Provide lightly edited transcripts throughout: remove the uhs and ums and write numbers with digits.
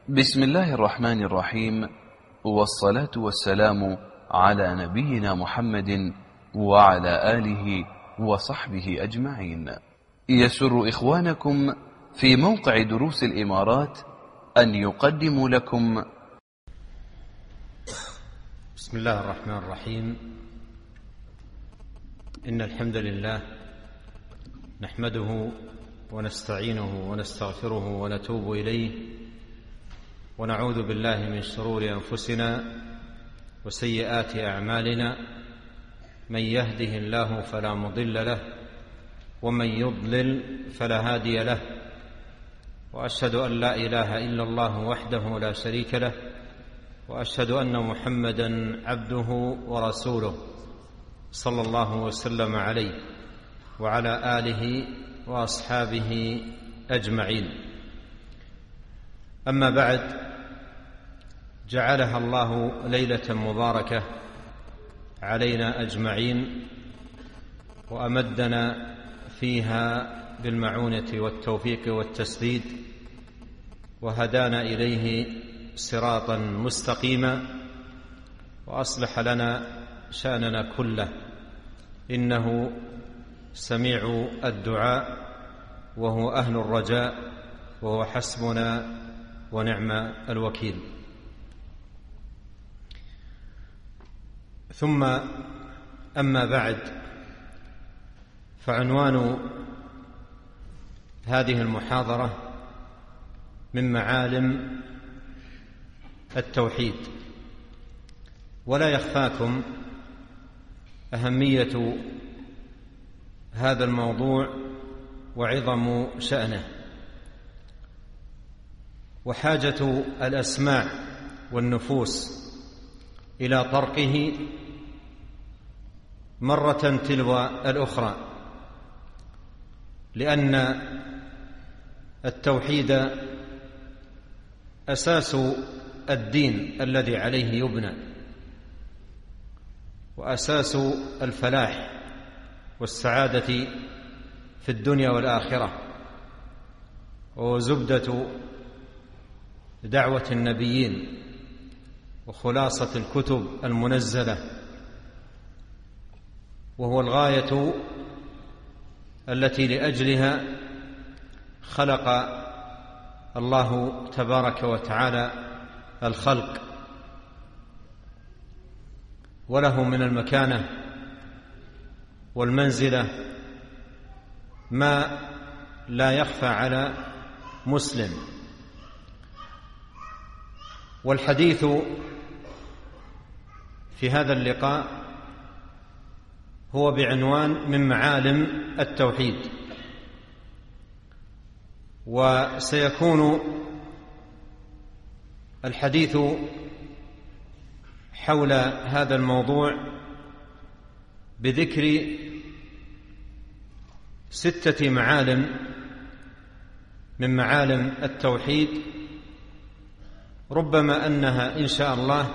بسم الله الرحمن الرحيم، والصلاة والسلام على نبينا محمد وعلى آله وصحبه أجمعين. يسر إخوانكم في موقع دروس الإمارات أن يقدموا لكم بسم الله الرحمن الرحيم. إن الحمد لله نحمده ونستعينه ونستغفره ونتوب إليه، ونعوذ بالله من شرور أنفسنا وسيئات أعمالنا، من يهده الله فلا مضل له ومن يضلل فلا هادي له، وأشهد أن لا إله إلا الله وحده لا شريك له، وأشهد أن محمدًا عبده ورسوله صلى الله وسلم عليه وعلى آله وأصحابه أجمعين. أما بعد، جعلها الله ليلة مباركة علينا أجمعين، وأمدنا فيها بالمعونة والتوفيق والتسديد، وهدانا إليه صراطا مستقيما، وأصلح لنا شأننا كله، إنه سميع الدعاء وهو أهل الرجاء، وهو حسبنا ونعم الوكيل. ثم أما بعد، فعنوان هذه المحاضرة من معالم التوحيد. ولا يخفاكم أهمية هذا الموضوع وعظم شأنه، وحاجة الأسماع والنفوس إلى طرقه مرة تلو الأخرى، لأن التوحيد أساس الدين الذي عليه يبنى، وأساس الفلاح والسعادة في الدنيا والآخرة، وزبدة دعوة النبيين وخلاصة الكتب المنزلة، وهو الغاية التي لأجلها خلق الله تبارك وتعالى الخلق، وله من المكانة والمنزلة ما لا يخفى على مسلم. والحديث في هذا اللقاء هو بعنوان من معالم التوحيد، وسيكون الحديث حول هذا الموضوع بذكر 6 معالم من معالم التوحيد، ربما أنها إن شاء الله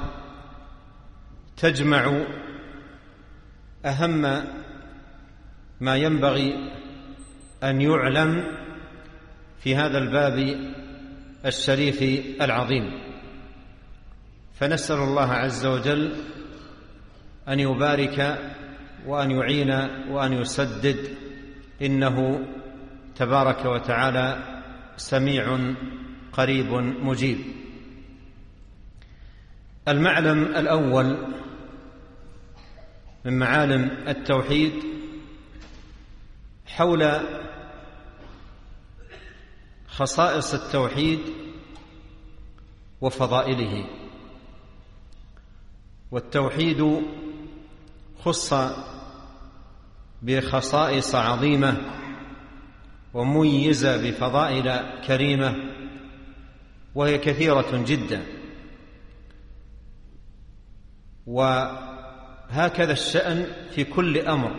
تجمع أهم ما ينبغي أن يعلم في هذا الباب الشريف العظيم. فنسأل الله عز وجل أن يبارك وأن يعين وأن يسدد، إنه تبارك وتعالى سميع قريب مجيب. المعلم الأول من معالم التوحيد حول خصائص التوحيد وفضائله. والتوحيد خص بخصائص عظيمة وميز بفضائل كريمة، وهي كثيرة جدا. وهكذا الشأن في كل أمر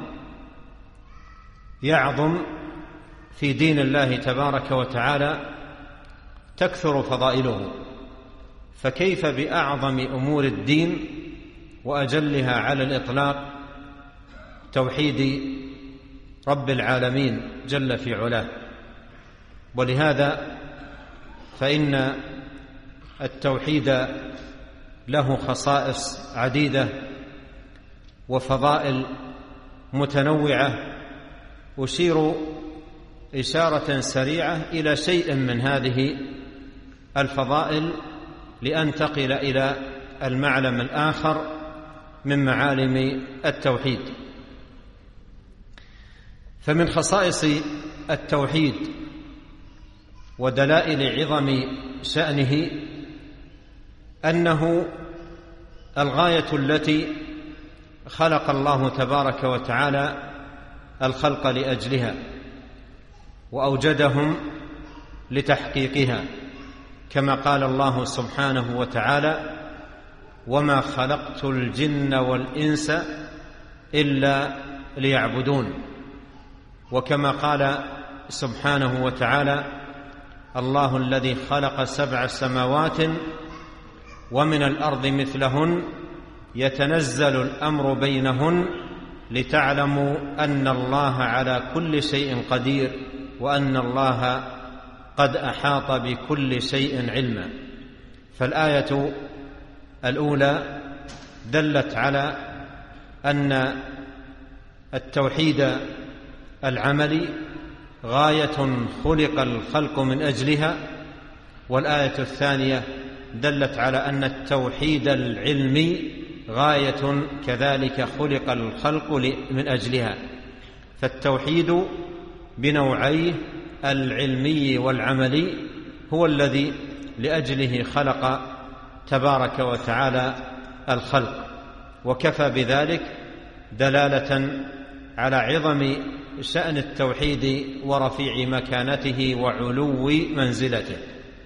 يعظم في دين الله تبارك وتعالى تكثر فضائله، فكيف بأعظم أمور الدين وأجلها على الإطلاق توحيد رب العالمين جل في علاه. ولهذا فإن التوحيد له خصائص عديدة وفضائل متنوعة، أشير إشارة سريعة إلى شيء من هذه الفضائل لأنتقل إلى المعلم الآخر من معالم التوحيد. فمن خصائص التوحيد ودلائل عظم شأنه أنه الغاية التي خلق الله تبارك وتعالى الخلق لأجلها وأوجدهم لتحقيقها، كما قال الله سبحانه وتعالى: وما خلقت الجن والإنس إلا ليعبدون. وكما قال سبحانه وتعالى: الله الذي خلق 7 سماوات ومن الأرض مثلهن يتنزل الأمر بينهن لتعلموا أن الله على كل شيء قدير وأن الله قد أحاط بكل شيء علما. فالآية الأولى دلت على أن التوحيد العملي غاية خلق الخلق من أجلها، والآية الثانية دلت على أن التوحيد العلمي غاية كذلك خلق الخلق من أجلها. فالتوحيد بنوعيه العلمي والعملي هو الذي لأجله خلق تبارك وتعالى الخلق، وكفى بذلك دلالة على عظم شأن التوحيد ورفيع مكانته وعلو منزلته.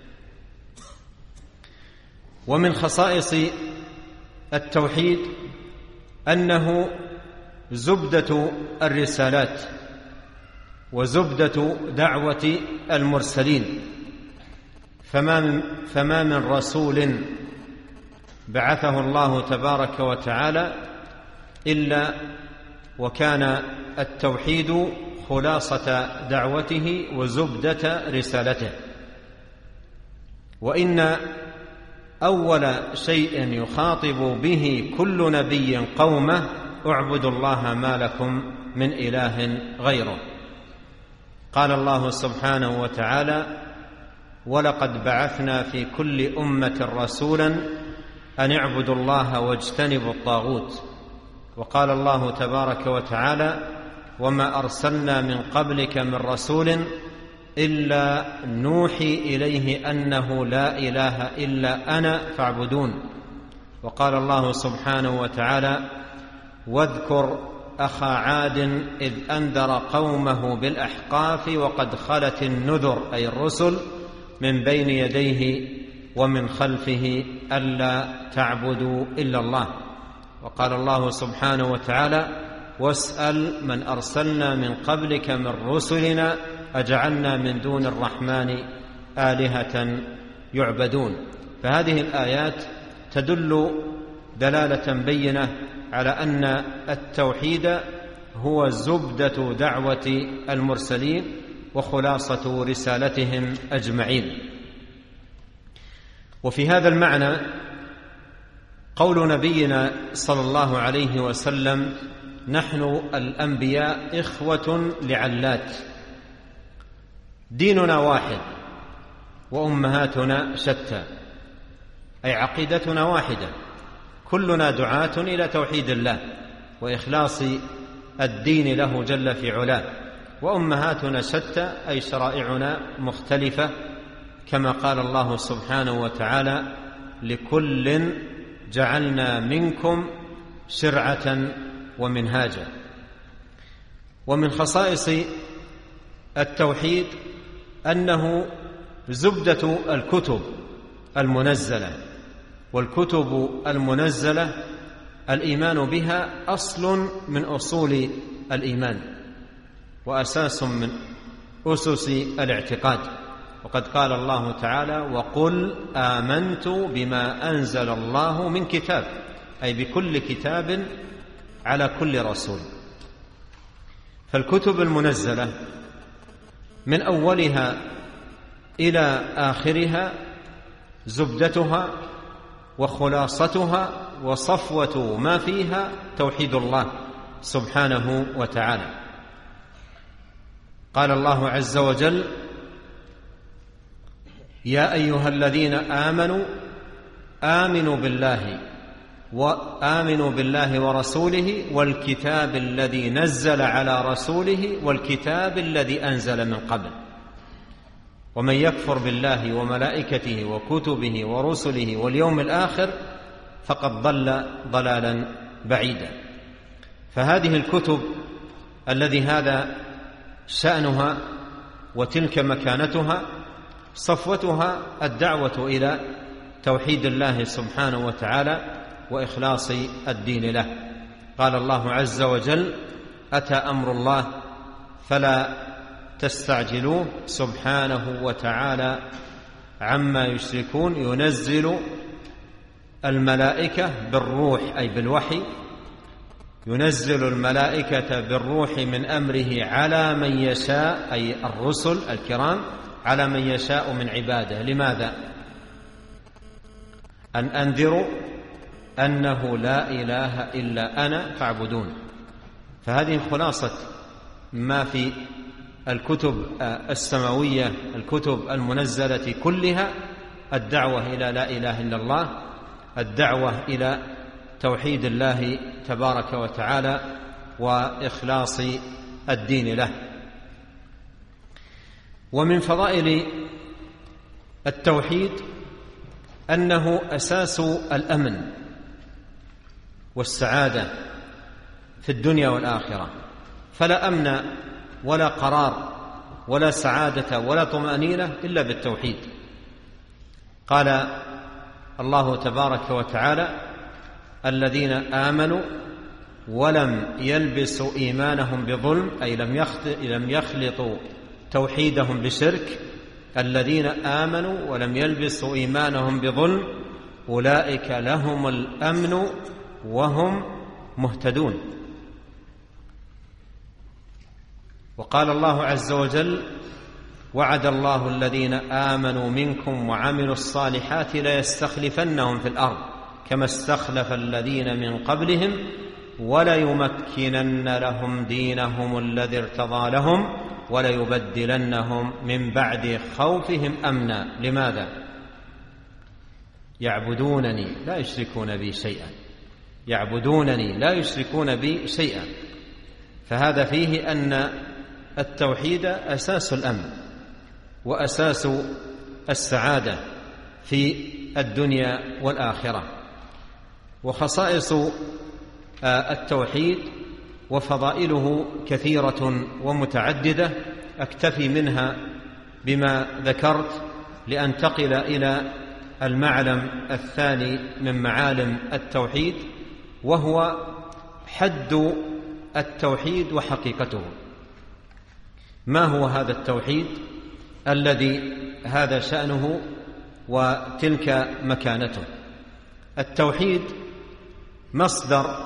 ومن خصائص التوحيد أنه زبدة الرسالات وزبدة دعوة المرسلين، فما من رسول بعثه الله تبارك وتعالى إلا وكان التوحيد خلاصة دعوته وزبدة رسالته. وإن أول شيء يخاطب به كل نبي قومه: اعبدوا الله ما لكم من إله غيره. قال الله سبحانه وتعالى: ولقد بعثنا في كل أمة رسولا أن اعبدوا الله واجتنبوا الطاغوت. وقال الله تبارك وتعالى: وما أرسلنا من قبلك من رسول إلا نوحي إليه أنه لا إله إلا أنا فاعبدون. وقال الله سبحانه وتعالى: واذكر أخا عاد إذ أنذر قومه بالأحقاف وقد خلت النذر، أي الرسل، من بين يديه ومن خلفه ألا تعبدوا إلا الله. وقال الله سبحانه وتعالى: واسأل من أرسلنا من قبلك من رسلنا أجعلنا من دون الرحمن آلهة يعبدون. فهذه الآيات تدل دلالة بينة على أن التوحيد هو زبدة دعوة المرسلين وخلاصة رسالتهم أجمعين. وفي هذا المعنى قول نبينا صلى الله عليه وسلم: نحن الأنبياء إخوة لعلات، ديننا واحد وأمهاتنا شتى، أي عقيدتنا واحدة، كلنا دعاة إلى توحيد الله وإخلاص الدين له جل في علاه، وأمهاتنا شتى، أي شرائعنا مختلفة، كما قال الله سبحانه وتعالى: لكل جعلنا منكم شرعة ومنهاجا. ومن خصائص التوحيد أنه زبدة الكتب المنزلة، والكتب المنزلة الإيمان بها أصل من أصول الإيمان وأساس من أسس الاعتقاد. وقد قال الله تعالى: وقل آمنت بما أنزل الله من كتاب، أي بكل كتاب على كل رسول. فالكتب زبدتها وخلاصتها وصفوة ما فيها توحيد الله سبحانه وتعالى. قال الله عز وجل: يا أيها الذين آمنوا آمنوا بالله ورسوله والكتاب الذي نزل على رسوله والكتاب الذي أنزل من قبل، ومن يكفر بالله وملائكته وكتبه ورسله واليوم الآخر فقد ضل ضلالا بعيدا. فهذه الكتب الذي هذا شأنها وتلك مكانتها صفوتها الدعوة إلى توحيد الله سبحانه وتعالى وإخلاص الدين له. قال الله عز وجل: أتى أمر الله فلا تستعجلوه سبحانه وتعالى عما يشركون، ينزل الملائكة بالروح أي بالوحي، ينزل الملائكة بالروح من أمره على من يشاء أي الرسل الكرام على من يشاء من عباده. لماذا؟ أن أنذروا أنه لا إله إلا أنا فاعبدون. فهذه خلاصة ما في الكتب السماوية، الكتب المنزلة كلها: الدعوة إلى لا إله إلا الله، الدعوة إلى توحيد الله تبارك وتعالى وإخلاص الدين له. ومن فضائل التوحيد أنه أساس الأمن والسعادة في الدنيا والآخرة، فلا أمن ولا قرار ولا سعادة ولا طمأنينة إلا بالتوحيد. قال الله تبارك وتعالى: الذين آمنوا ولم يلبسوا إيمانهم بظلم، أي لم يخلطوا توحيدهم بشرك. الذين آمنوا ولم يلبسوا إيمانهم بظلم أولئك لهم الأمن وهم مهتدون. وقال الله عز وجل: وعد الله الذين آمنوا منكم وعملوا الصالحات ليستخلفنهم في الأرض كما استخلف الذين من قبلهم وليمكنن لهم دينهم الذي ارتضى لهم وليبدلنهم من بعد خوفهم أمنا. لماذا؟ يعبدونني لا يشركون بي شيئا، يعبدونني لا يشركون بي شيئا. فهذا فيه أن التوحيد أساس الأمن وأساس السعادة في الدنيا والآخرة. وخصائص التوحيد وفضائله كثيرة ومتعددة، أكتفي منها بما ذكرت لأنتقل إلى المعلم الثاني من معالم التوحيد، وهو حد التوحيد وحقيقته. ما هو هذا التوحيد الذي هذا شأنه وتلك مكانته؟ التوحيد مصدر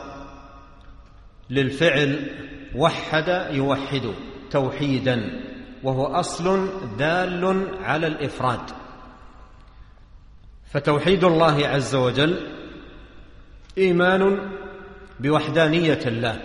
للفعل وحد يوحد توحيدا، وهو أصل دال على الإفراد. فتوحيد الله عز وجل إيمان بوحدانية الله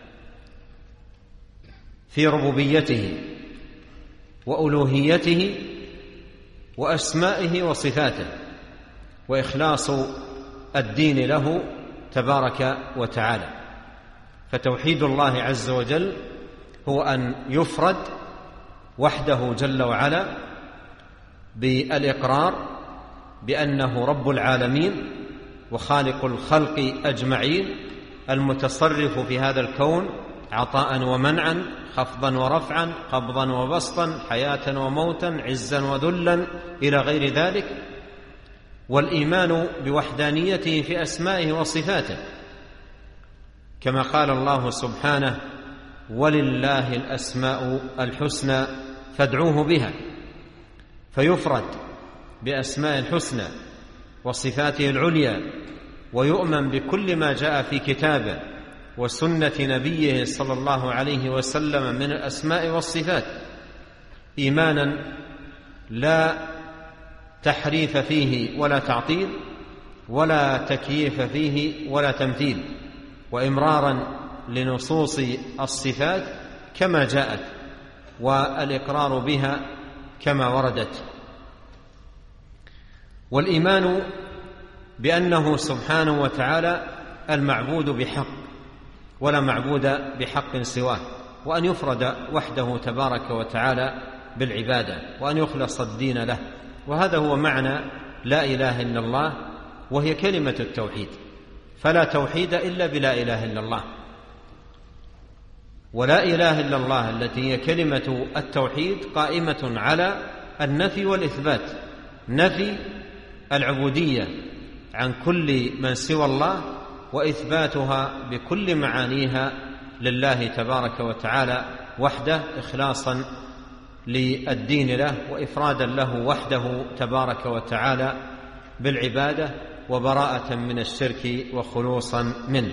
في ربوبيته وألوهيته وأسمائه وصفاته، وإخلاص الدين له تبارك وتعالى. فتوحيد الله عز وجل هو أن يفرد وحده جل وعلا بالإقرار بأنه رب العالمين وخالق الخلق أجمعين، المتصرف في هذا الكون عطاء ومنعا، خفضا ورفعا، قبضا وبسطا، حياة وموتا، عزا وذلا إلى غير ذلك. والإيمان بوحدانيته في أسمائه وصفاته، كما قال الله سبحانه: ولله الأسماء الحسنى فادعوه بها. فيفرد بأسماء الحسنى وصفاته العليا، ويؤمن بكل ما جاء في كتابه وسنة نبيه صلى الله عليه وسلم من الأسماء والصفات، إيمانا لا تحريف فيه ولا تعطيل، ولا تكييف فيه ولا تمثيل، وإمرارا لنصوص الصفات كما جاءت، والإقرار بها كما وردت، والإيمان بأنه سبحانه وتعالى المعبود بحق ولا معبود بحق سواه، وأن يفرد وحده تبارك وتعالى بالعبادة، وأن يخلص الدين له. وهذا هو معنى لا إله إلا الله، وهي كلمة التوحيد، فلا توحيد إلا بلا إله إلا الله. ولا إله إلا الله التي هي كلمة التوحيد قائمة على النفي والإثبات، نفي العبودية عن كل من سوى الله، وإثباتها بكل معانيها لله تبارك وتعالى وحده، إخلاصا للدين له، وإفرادا له وحده تبارك وتعالى بالعبادة، وبراءة من الشرك وخلوصا منه.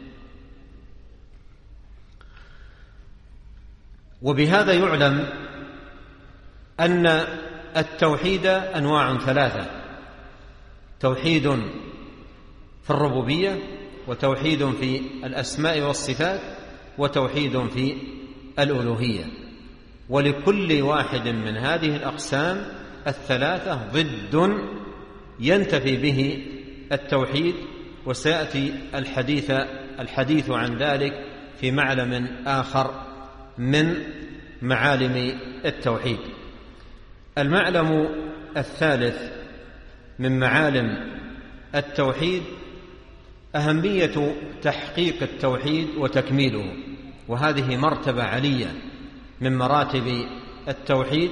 وبهذا يعلم أن التوحيد أنواع ثلاثة: توحيد في الربوبية، وتوحيد في الأسماء والصفات، وتوحيد في الألوهية. ولكل واحد من هذه الأقسام الثلاثة ضد ينتفي به التوحيد، وسيأتي الحديث عن ذلك في معلم آخر من معالم التوحيد. المعلم الثالث من معالم التوحيد أهمية تحقيق التوحيد وتكميله، وهذه مرتبة علية من مراتب التوحيد،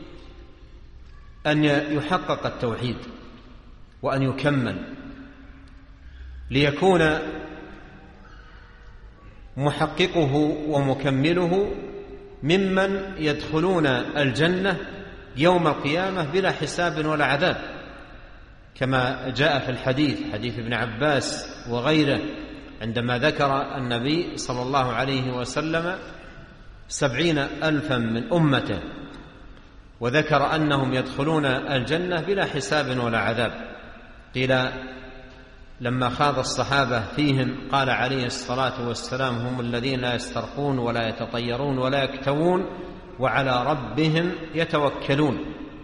أن يحقق التوحيد وأن يكمل، ليكون محققه ومكمله ممن يدخلون الجنة يوم القيامة بلا حساب ولا عذاب، كما جاء في الحديث، حديث ابن عباس وغيره، عندما ذكر النبي صلى الله عليه وسلم 70,000 من أمته، وذكر أنهم يدخلون الجنة بلا حساب ولا عذاب. قيل لما خاض الصحابة فيهم قال عليه الصلاة والسلام: هم الذين لا يسترقون ولا يتطيرون ولا يكتوون وعلى ربهم يتوكلون.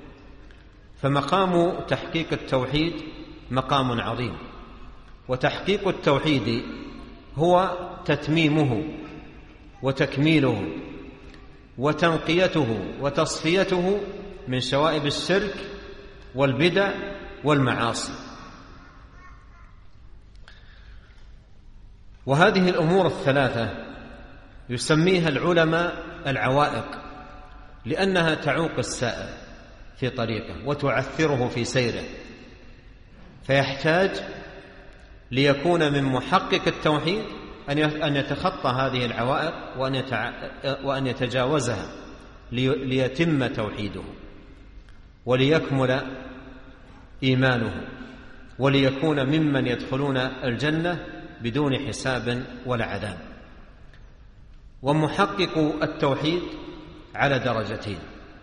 فمقام تحقيق التوحيد مقام عظيم، وتحقيق التوحيد هو تتميمه وتكميله وتنقيته وتصفيته من شوائب الشرك والبدع والمعاصي. وهذه الأمور الثلاثة يسميها العلماء العوائق، لأنها تعوق السائر في طريقه وتعثره في سيره، فيحتاج ليكون من محقق التوحيد أن يتخطى هذه العوائق وأن يتجاوزها ليتم توحيده وليكمل إيمانه، وليكون ممن يدخلون الجنة بدون حساب ولا عذاب. ومحقق التوحيد على درجتين: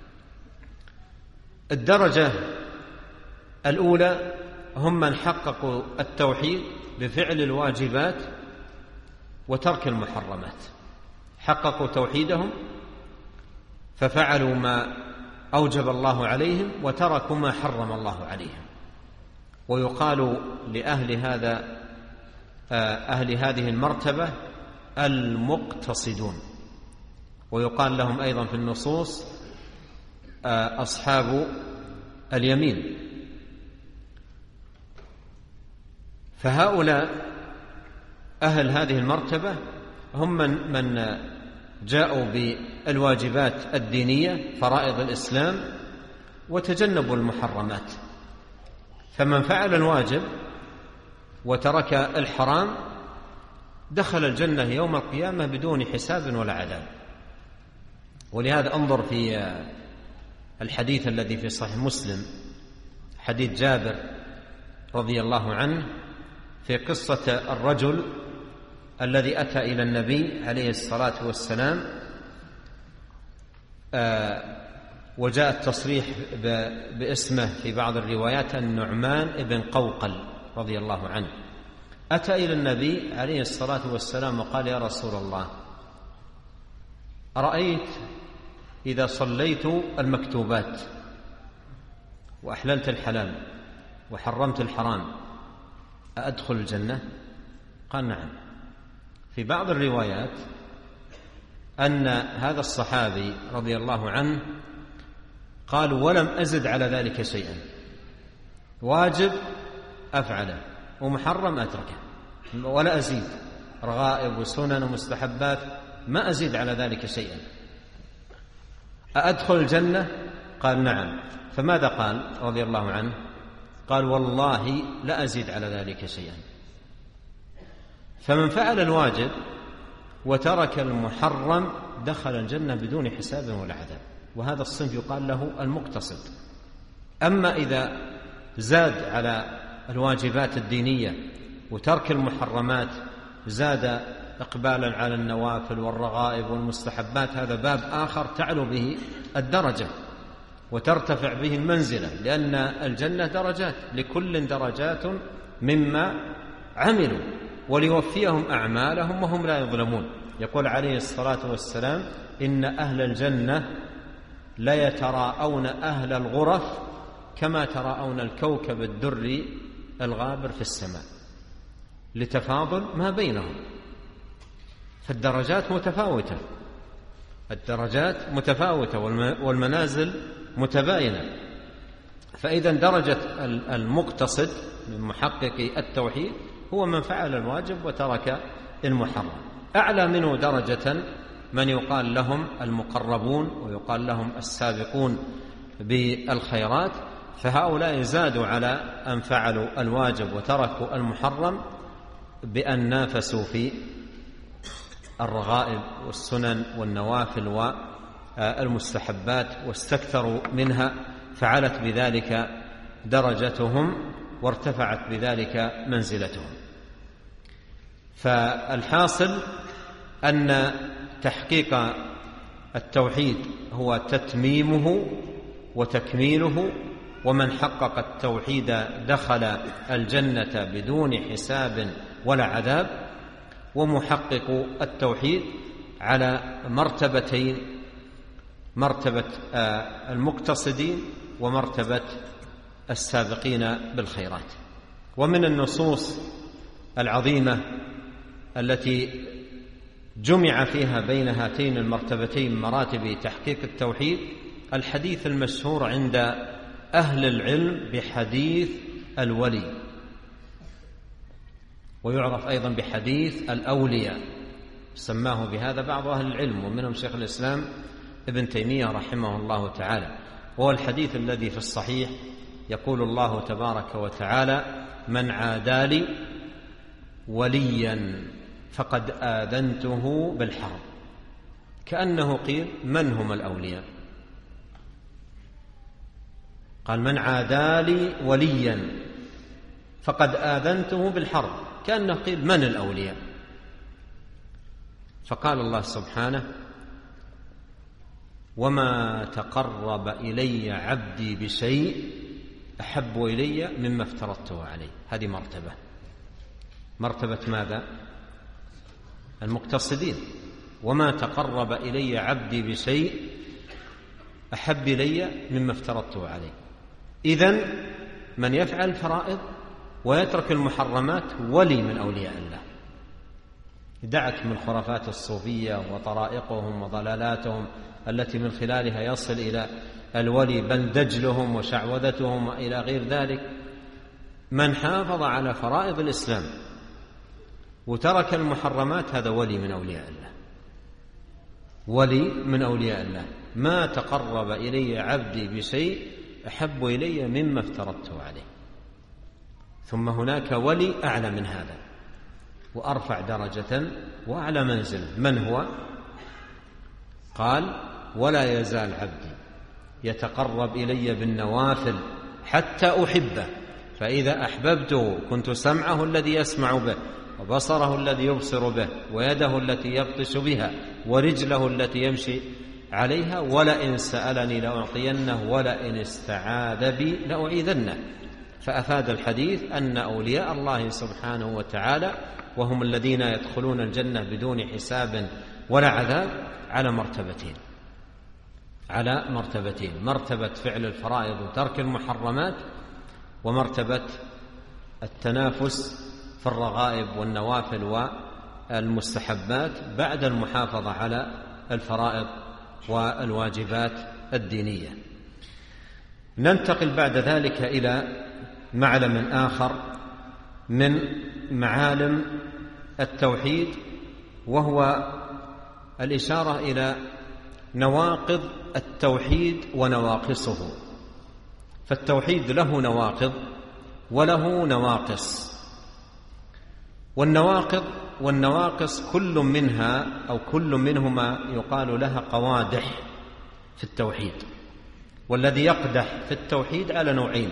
الدرجة الأولى هم من حققوا التوحيد بفعل الواجبات وترك المحرمات، حققوا توحيدهم ففعلوا ما أوجب الله عليهم وتركوا ما حرم الله عليهم. ويقال أهل هذه المرتبة المقتصدون، ويقال لهم أيضا في النصوص أصحاب اليمين. فهؤلاء أهل هذه المرتبة هم من جاءوا بالواجبات الدينية فرائض الإسلام وتجنبوا المحرمات. فمن فعل الواجب وترك الحرام دخل الجنة يوم القيامة بدون حساب ولا عذاب. ولهذا انظر في الحديث الذي في صحيح مسلم، حديث جابر رضي الله عنه، في قصة الرجل الذي أتى إلى النبي عليه الصلاة والسلام وجاء التصريح باسمه في بعض الروايات النعمان بن قوقل رضي الله عنه، أتى إلى النبي عليه الصلاة والسلام وقال: يا رسول الله، أرأيت إذا صليت المكتوبات وأحللت الحلال وحرمت الحرام أدخل الجنة؟ قال: نعم. في بعض الروايات أن هذا الصحابي رضي الله عنه قال: ولم أزد على ذلك شيئا، واجب أفعله ومحرم أتركه ولا أزيد، رغائب وسنن ومستحبات ما أزيد على ذلك شيئا، أدخل الجنة؟ قال: نعم. فماذا قال رضي الله عنه؟ قال: والله لا أزيد على ذلك شيئا. فمن فعل الواجب وترك المحرم دخل الجنة بدون حساب ولا عذاب، وهذا الصنف يقال له المقتصد. أما إذا زاد على الواجبات الدينية وترك المحرمات، زاد إقبالا على النوافل والرغائب والمستحبات، هذا باب آخر تعلو به الدرجة وترتفع به المنزلة، لأن الجنة درجات، لكل درجات مما عملوا وليوفيهم أعمالهم وهم لا يظلمون. يقول عليه الصلاة والسلام: إن أهل الجنة ليتراءون أهل الغرف كما تراءون الكوكب الدري الغابر في السماء، لتفاضل ما بينهم. فالدرجات متفاوتة، الدرجات متفاوتة والمنازل متباينة. فإذا درجة المقتصد من محقق التوحيد هو من فعل الواجب وترك المحرم. أعلى منه درجة من يقال لهم المقربون ويقال لهم السابقون بالخيرات، فهؤلاء زادوا على أن فعلوا الواجب وتركوا المحرم بأن نافسوا في الرغائب والسنن والنوافل والمستحبات واستكثروا منها، فعلت بذلك درجتهم وارتفعت بذلك منزلتهم. فالحاصل أن تحقيق التوحيد هو تتميمه وتكميله، ومن حقق التوحيد دخل الجنة بدون حساب ولا عذاب. ومحقق التوحيد على مرتبتين: مرتبة المقتصدين ومرتبة السابقين بالخيرات. ومن النصوص العظيمة التي جمع فيها بين هاتين المرتبتين مراتب تحقيق التوحيد الحديث المشهور عند أهل العلم بحديث الولي، ويعرف أيضا بحديث الأولياء، سماه بهذا بعض أهل العلم ومنهم شيخ الإسلام ابن تيمية رحمه الله تعالى. وهو الحديث الذي في الصحيح يقول الله تبارك وتعالى: من عادى لي وليا فقد آذنته بالحرب. كأنه قيل: من هم الأولياء؟ قال: من عادى لي وليا فقد آذنته بالحرب، كأنه قيل: من الأولياء؟ فقال الله سبحانه: وما تقرب إلي عبدي بشيء أحب إلي مما افترضته عليه. هذه مرتبة ماذا؟ المقتصدين. وما تقرب إلي عبدي بشيء أحب إلي مما افترضته عليه. إذن من يفعل فرائض ويترك المحرمات ولي من أولياء الله. دعك من خرافات الصوفية وطرائقهم وضلالاتهم التي من خلالها يصل إلى الولي بندجلهم وشعوذتهم وإلى غير ذلك. من حافظ على فرائض الإسلام وترك المحرمات هذا ولي من أولياء الله، ولي من أولياء الله. ما تقرب إلي عبدي بشيء أحب إلي مما افترضته عليه. ثم هناك ولي أعلى من هذا وأرفع درجة وأعلى منزلة. من هو؟ قال: ولا يزال عبدي يتقرب إلي بالنوافل حتى أحبه، فإذا أحببته كنت سمعه الذي يسمع به، وبصره الذي يبصر به، ويده التي يبطش بها، ورجله التي يمشي عليها ولئن سألني لأعطينه ولئن استعاذ بي لأعيذنه. فأفاد الحديث أن أولياء الله سبحانه وتعالى وهم الذين يدخلون الجنة بدون حساب ولا عذاب على مرتبتين: مرتبة فعل الفرائض وترك المحرمات، ومرتبة التنافس في الرغائب والنوافل والمستحبات بعد المحافظة على الفرائض والواجبات الدينية. ننتقل بعد ذلك إلى معلم آخر من معالم التوحيد، وهو الإشارة إلى نواقض التوحيد ونواقصه. فالتوحيد له نواقض وله نواقص، والنواقص كل منها أو كل منهما يقال لها قوادح في التوحيد. والذي يقدح في التوحيد على نوعين: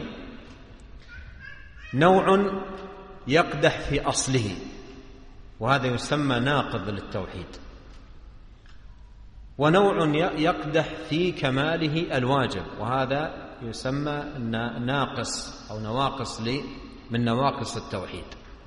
نوع يقدح في أصله وهذا يسمى ناقض للتوحيد، ونوع يقدح في كماله الواجب وهذا يسمى ناقص أو نواقص من نواقص التوحيد.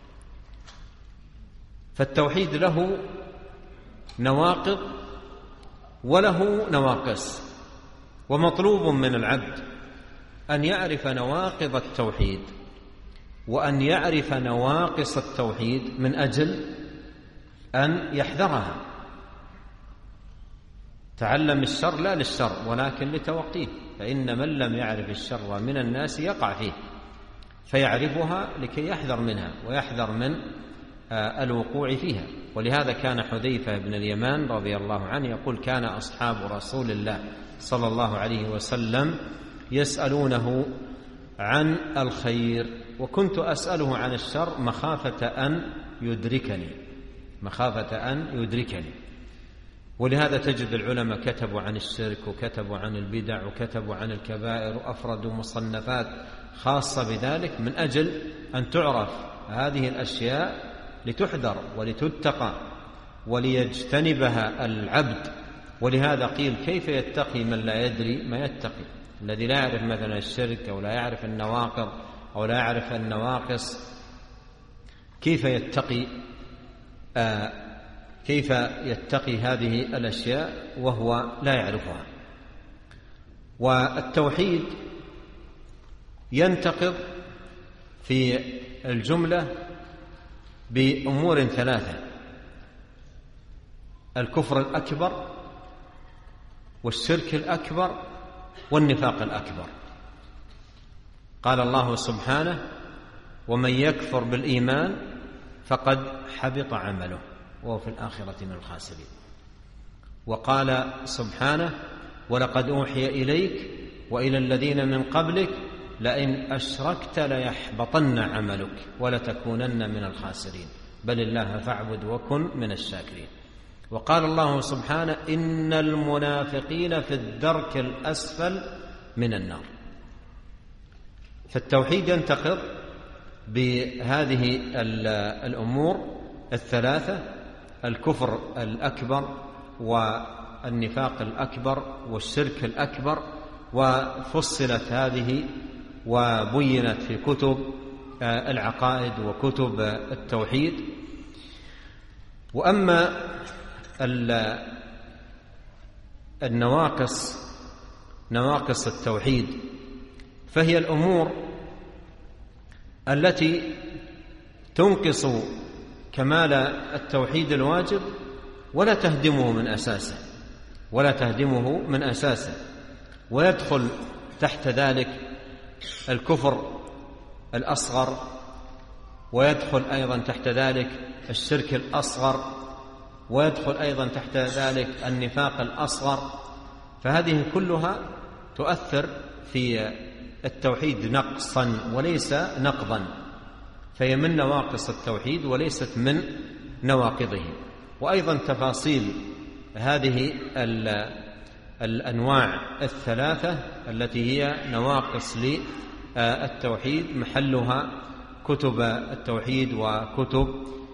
فالتوحيد له نواقض وله نواقص، ومطلوب من العبد أن يعرف نواقض التوحيد وأن يعرف نواقص التوحيد من أجل أن يحذرها. تعلم الشر لا للشر ولكن لتوقيه، فإن من لم يعرف الشر من الناس يقع فيه، فيعرفها لكي يحذر منها ويحذر من الوقوع فيها. ولهذا كان حذيفة بن اليمان رضي الله عنه يقول: كان أصحاب رسول الله صلى الله عليه وسلم يسألونه عن الخير وكنت أسأله عن الشر مخافة أن يدركني. ولهذا تجد العلماء كتبوا عن الشرك وكتبوا عن البدع وكتبوا عن الكبائر وأفردوا مصنفات خاصة بذلك من أجل أن تعرف هذه الأشياء لتحذر ولتتقى وليجتنبها العبد. ولهذا قيل: كيف يتقي من لا يدري ما يتقي؟ الذي لا يعرف مثلا الشرك أو لا يعرف النواقض أو لا يعرف النواقص كيف يتقي هذه الأشياء وهو لا يعرفها؟ والتوحيد ينتقض في الجملة بأمور ثلاثة: الكفر الأكبر والشرك الأكبر والنفاق الأكبر. قال الله سبحانه: ومن يكفر بالإيمان فقد حبط عمله وهو في الآخرة من الخاسرين. وقال سبحانه: ولقد أوحي إليك وإلى الذين من قبلك لئن أشركت ليحبطن عملك ولتكونن من الخاسرين بل الله فاعبد وكن من الشاكرين. وقال الله سبحانه: إن المنافقين في الدرك الأسفل من النار. فالتوحيد ينتقض بهذه الأمور الثلاثة: الكفر الأكبر والنفاق الأكبر والشرك الأكبر. وفصلت هذه وبينت في كتب العقائد وكتب التوحيد. وأما نواقص التوحيد فهي الأمور التي تنقص كمال التوحيد الواجب ولا تهدمه من أساسه، ويدخل تحت ذلك الكفر الأصغر، ويدخل أيضا تحت ذلك الشرك الأصغر، ويدخل أيضا تحت ذلك النفاق الأصغر. فهذه كلها تؤثر في التوحيد نقصا وليس نقضا، فهي من نواقص التوحيد وليست من نواقضه. وأيضا تفاصيل هذه الأنواع الثلاثة التي هي نواقص للتوحيد محلها كتب التوحيد وكتب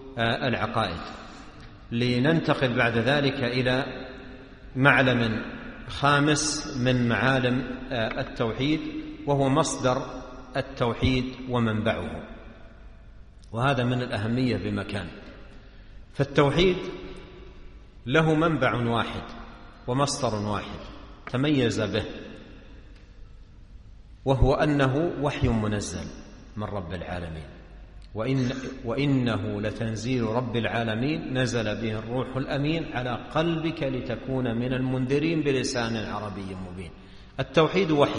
العقائد. لننتقل بعد ذلك إلى معلم خامس من معالم التوحيد، وهو مصدر التوحيد ومنبعه، وهذا من الأهمية بمكان. فالتوحيد له منبع واحد ومصدر واحد تميز به، وهو أنه وحي منزل من رب العالمين، وإنه لتنزيل رب العالمين نزل به الروح الأمين على قلبك لتكون من المنذرين بلسان عربي مبين. التوحيد وحي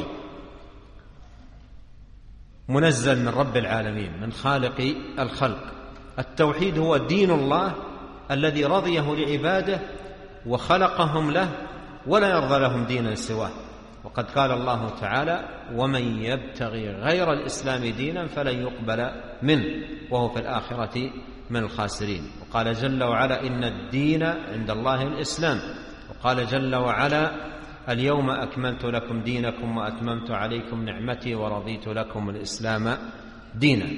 منزل من رب العالمين من خالق الخلق. التوحيد هو دين الله الذي رضيه لعباده وخلقهم له، ولا يرضى لهم دينا سواه. وقد قال الله تعالى: ومن يبتغي غير الإسلام دينا فلن يقبل منه وهو في الآخرة من الخاسرين. وقال جل وعلا: إن الدين عند الله الإسلام. وقال جل وعلا: اليوم أكملت لكم دينكم وأتممت عليكم نعمتي ورضيت لكم الإسلام دينا.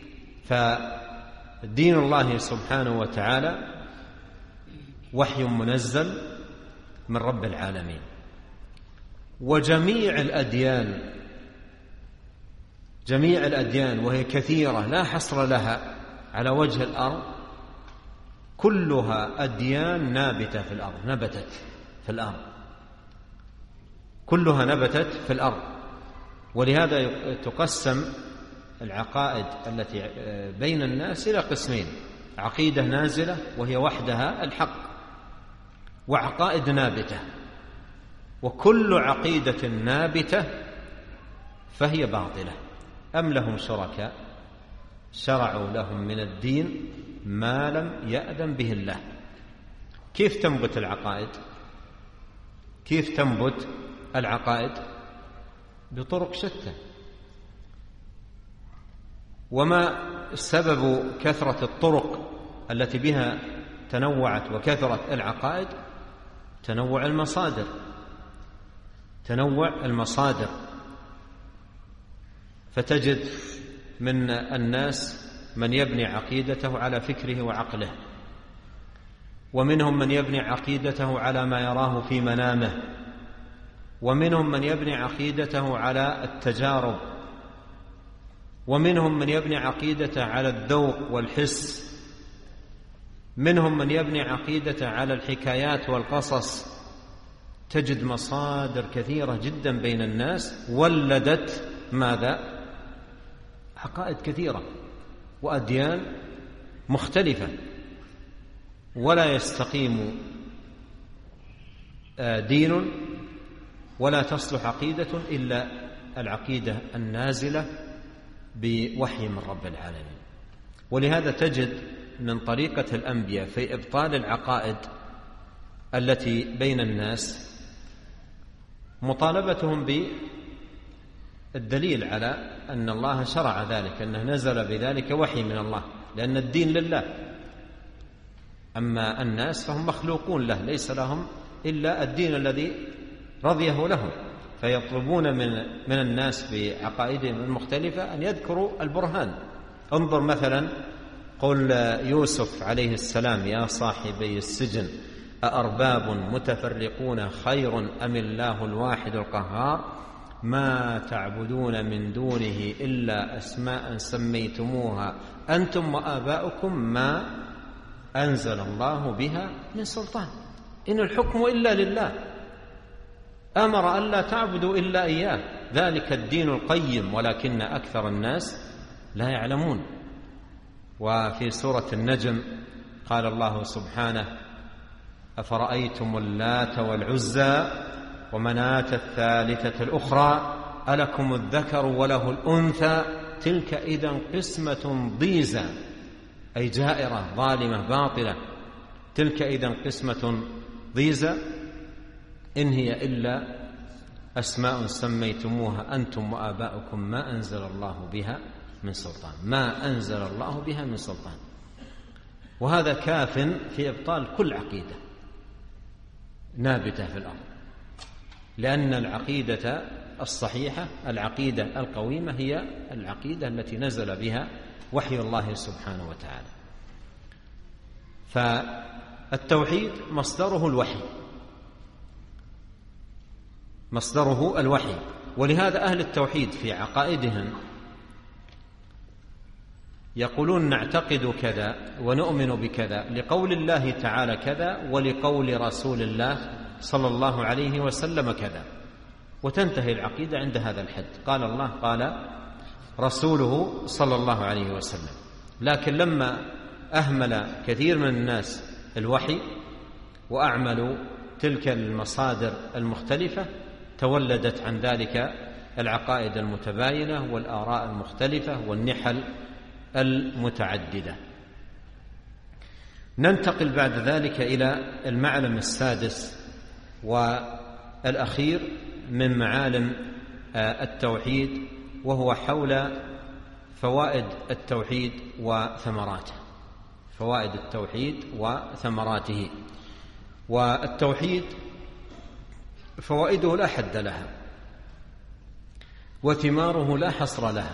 فدين الله سبحانه وتعالى وحي منزل من رب العالمين. وجميع الأديان وهي كثيرة لا حصر لها على وجه الأرض، كلها أديان نابتة في الأرض، نبتت في الأرض، كلها نبتت في الأرض. ولهذا تقسم العقائد التي بين الناس إلى قسمين: عقيدة نازلة وهي وحدها الحق، وعقائد نابتة. وكل عقيدة نابتة فهي باطلة. أم لهم شركاء شرعوا لهم من الدين ما لم يأذن به الله. كيف تنبت العقائد؟ كيف تنبت العقائد؟ بطرق شتى. وما سبب كثرة الطرق التي بها تنوعت وكثرت العقائد؟ تنوع المصادر. فتجد من الناس من يبني عقيدته على فكره وعقله، ومنهم من يبني عقيدته على ما يراه في منامه، ومنهم من يبني عقيدته على التجارب، ومنهم من يبني عقيدته على الذوق والحس، منهم من يبني عقيدته على الحكايات والقصص. تجد مصادر كثيرة جدا بين الناس ولدت ماذا؟ عقائد كثيرة وأديان مختلفة. ولا يستقيم دين ولا تصلح عقيدة إلا العقيدة النازلة بوحي من رب العالمين. ولهذا تجد من طريقة الأنبياء في إبطال العقائد التي بين الناس مطالبتهم بالدليل على أن الله شرع ذلك، أنه نزل بذلك وحي من الله، لأن الدين لله. أما الناس فهم مخلوقون له، ليس لهم إلا الدين الذي رضيه لهم، فيطلبون من الناس بعقائدهم المختلفة أن يذكروا البرهان. انظر مثلا قول يوسف عليه السلام: يا صاحبي السجن أأرباب متفرقون خير أم الله الواحد القهار ما تعبدون من دونه إلا أسماء سميتموها أنتم وآباؤكم ما أنزل الله بها من سلطان إن الحكم إلا لله أمر ألا تعبدوا إلا إياه ذلك الدين القيم ولكن أكثر الناس لا يعلمون. وفي سورة النجم قال الله سبحانه: أفرأيتم اللات والعزى ومناة الثالثة الأخرى ألكم الذكر وله الأنثى تلك إذن قسمة ضيزى، أي جائرة ظالمة باطلة. تلك إذن قسمة ضيزى إن هي إلا أسماء سميتموها أنتم وآباؤكم ما أنزل الله بها من سلطان. ما أنزل الله بها من سلطان. وهذا كاف في إبطال كل عقيدة نابتة في الأرض، لأن العقيدة الصحيحة العقيدة القويمة هي العقيدة التي نزل بها وحي الله سبحانه وتعالى. فالتوحيد مصدره الوحي، مصدره الوحي. ولهذا أهل التوحيد في عقائدهم يقولون نعتقد كذا ونؤمن بكذا لقول الله تعالى كذا ولقول رسول الله صلى الله عليه وسلم كذا، وتنتهي العقيدة عند هذا الحد، قال الله قال رسوله صلى الله عليه وسلم. لكن لما أهمل كثير من الناس الوحي وأعملوا تلك المصادر المختلفة تولدت عن ذلك العقائد المتباينة والآراء المختلفة والنحل المتعددة. ننتقل بعد ذلك إلى المعلم السادس والأخير من معالم التوحيد، وهو حول فوائد التوحيد وثمراته. فوائد التوحيد وثمراته. والتوحيد فوائده لا حد لها وثماره لا حصر لها،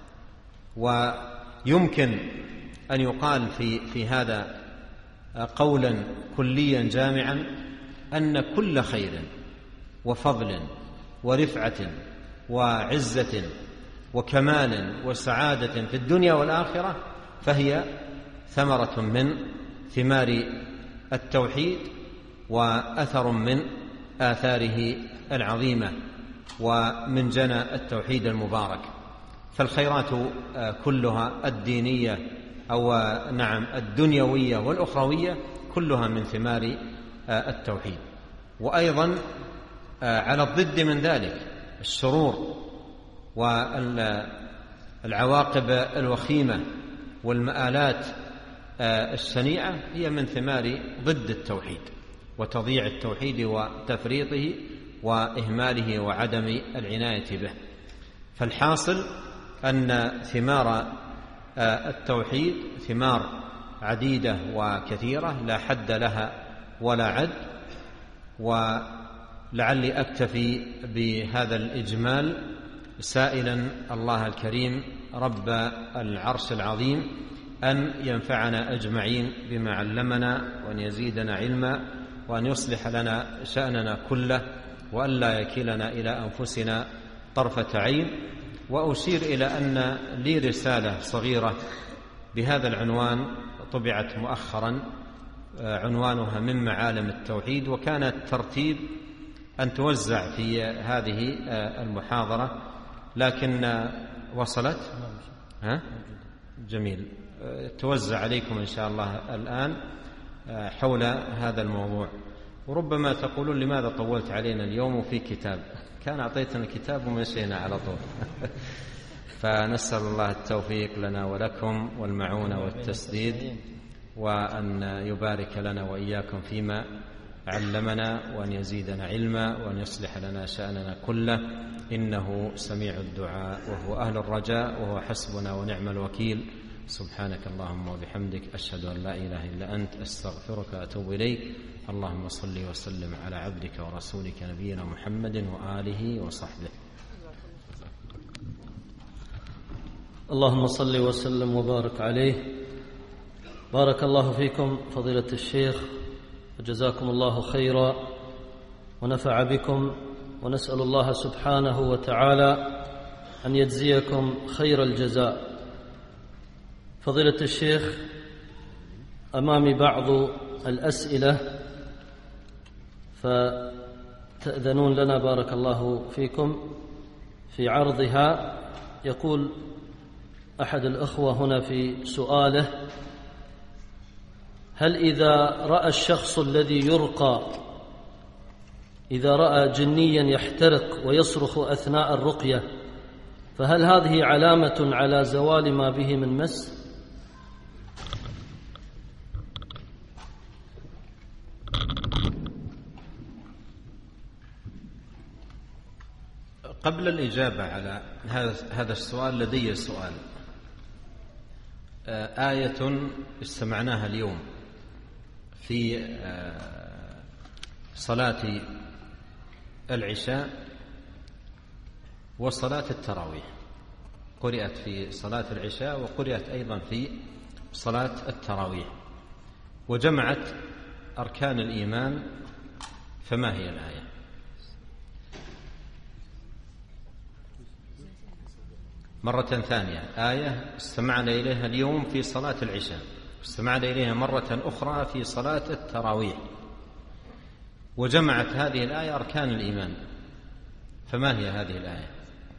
ويمكن أن يقال في هذا قولا كليا جامعا أن كل خير وفضل ورفعة وعزة وكمال وسعادة في الدنيا والآخرة فهي ثمرة من ثمار التوحيد وأثر من آثاره العظيمة ومن جنى التوحيد المبارك. فالخيرات كلها الدينية أو نعم الدنيوية والأخروية كلها من ثمار التوحيد. وأيضا على الضد من ذلك الشرور والعواقب الوخيمة والمآلات الشنيعة هي من ثمار ضد التوحيد وتضييع التوحيد وتفريطه وإهماله وعدم العناية به. فالحاصل أن ثمار التوحيد ثمار عديدة وكثيرة لا حد لها ولا عد. ولعلي أكتفي بهذا الإجمال سائلا الله الكريم رب العرش العظيم أن ينفعنا أجمعين بما علمنا وأن يزيدنا علما وأن يصلح لنا شأننا كله وأن لا يكلنا إلى أنفسنا طرفة عين. وأشير إلى أن لي رسالة صغيرة بهذا العنوان طبعت مؤخرا، عنوانها من معالم التوحيد، وكان الترتيب أن توزع في هذه المحاضرة لكن وصلت جميل، توزع عليكم إن شاء الله الآن حول هذا الموضوع. وربما تقولون لماذا طولت علينا اليوم وفي كتاب؟ كان أعطيتنا الكتاب ومشينا على طول. فنسأل الله التوفيق لنا ولكم والمعونة والتسديد، وأن يبارك لنا وإياكم فيما علمنا وأن يزيدنا علما وأن يصلح لنا شأننا كله، إنه سميع الدعاء وهو أهل الرجاء وهو حسبنا ونعم الوكيل. سبحانك اللهم وبحمدك أشهد أن لا إله إلا أنت أستغفرك وأتوب إليك. اللهم صل وسلم على عبدك ورسولك نبينا محمد وآله وصحبه. اللهم صل وسلم وبارك عليه. بارك الله فيكم فضيلة الشيخ وجزاكم الله خيرا ونفع بكم، ونسأل الله سبحانه وتعالى أن يجزيكم خير الجزاء. فضيلة الشيخ، أمامي بعض الأسئلة فتأذنون لنا بارك الله فيكم في عرضها. يقول أحد الأخوة هنا في سؤاله: هل إذا رأى الشخص الذي يرقى إذا رأى جنيا يحترق ويصرخ أثناء الرقية فهل هذه علامة على زوال ما به من مس؟ قبل الإجابة على هذا السؤال لدي سؤال. آية استمعناها اليوم في صلاة العشاء وصلاة التراويح، قرأت في صلاة العشاء وقرأت أيضا في صلاة التراويح، وجمعت أركان الإيمان. فما هي الآية؟ مرة ثانية آية استمعنا إليها اليوم في صلاة العشاء، استمعنا إليها مرة أخرى في صلاة التراويح، وجمعت هذه الآية أركان الإيمان. فما هي هذه الآية؟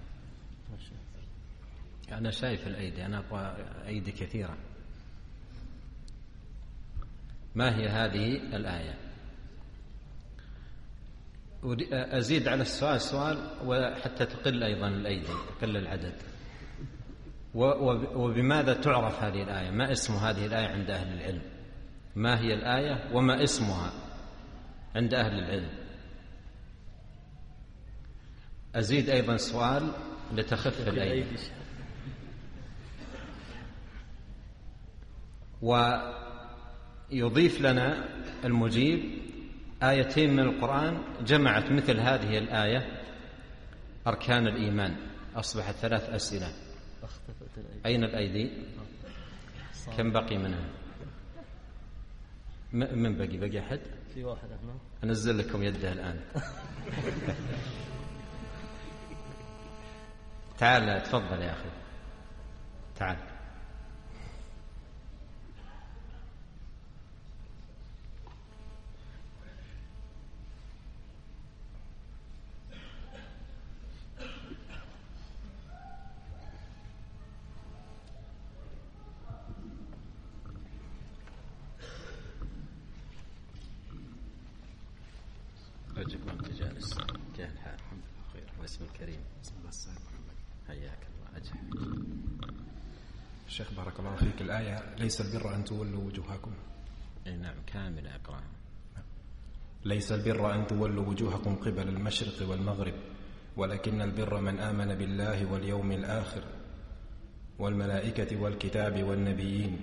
أنا شايف الأيدي، أنا أبغى أيدي كثيرة. ما هي هذه الآية؟ أزيد على السؤال سؤال وحتى تقل أيضا الأيدي، تقل العدد. وبماذا تعرف هذه الآية؟ ما اسم هذه الآية عند أهل العلم؟ ما هي الآية وما اسمها عند أهل العلم؟ أزيد أيضا سؤال لتخف الأيدي. ويضيف لنا المجيب آيتين من القرآن جمعت مثل هذه الآية أركان الإيمان. أصبحت 3 أسئلة. أين الأيدي؟ كم بقي منها؟ من بقي أحد؟ في واحد هنا. أنزل لكم يده الآن. تعال تفضل يا أخي، تعال. أرجوك وأنت جالس جاه الحال خير واسم الكريم. بسم الله السلام محمد. حياك الله. أجح الشيخ بارك الله فيك، الآية ليس البر أن تولوا وجوهكم. نعم كاملة أقرأها. ليس البر أن تولوا وجوهكم قبل المشرق والمغرب ولكن البر من آمن بالله واليوم الآخر والملائكة والكتاب والنبيين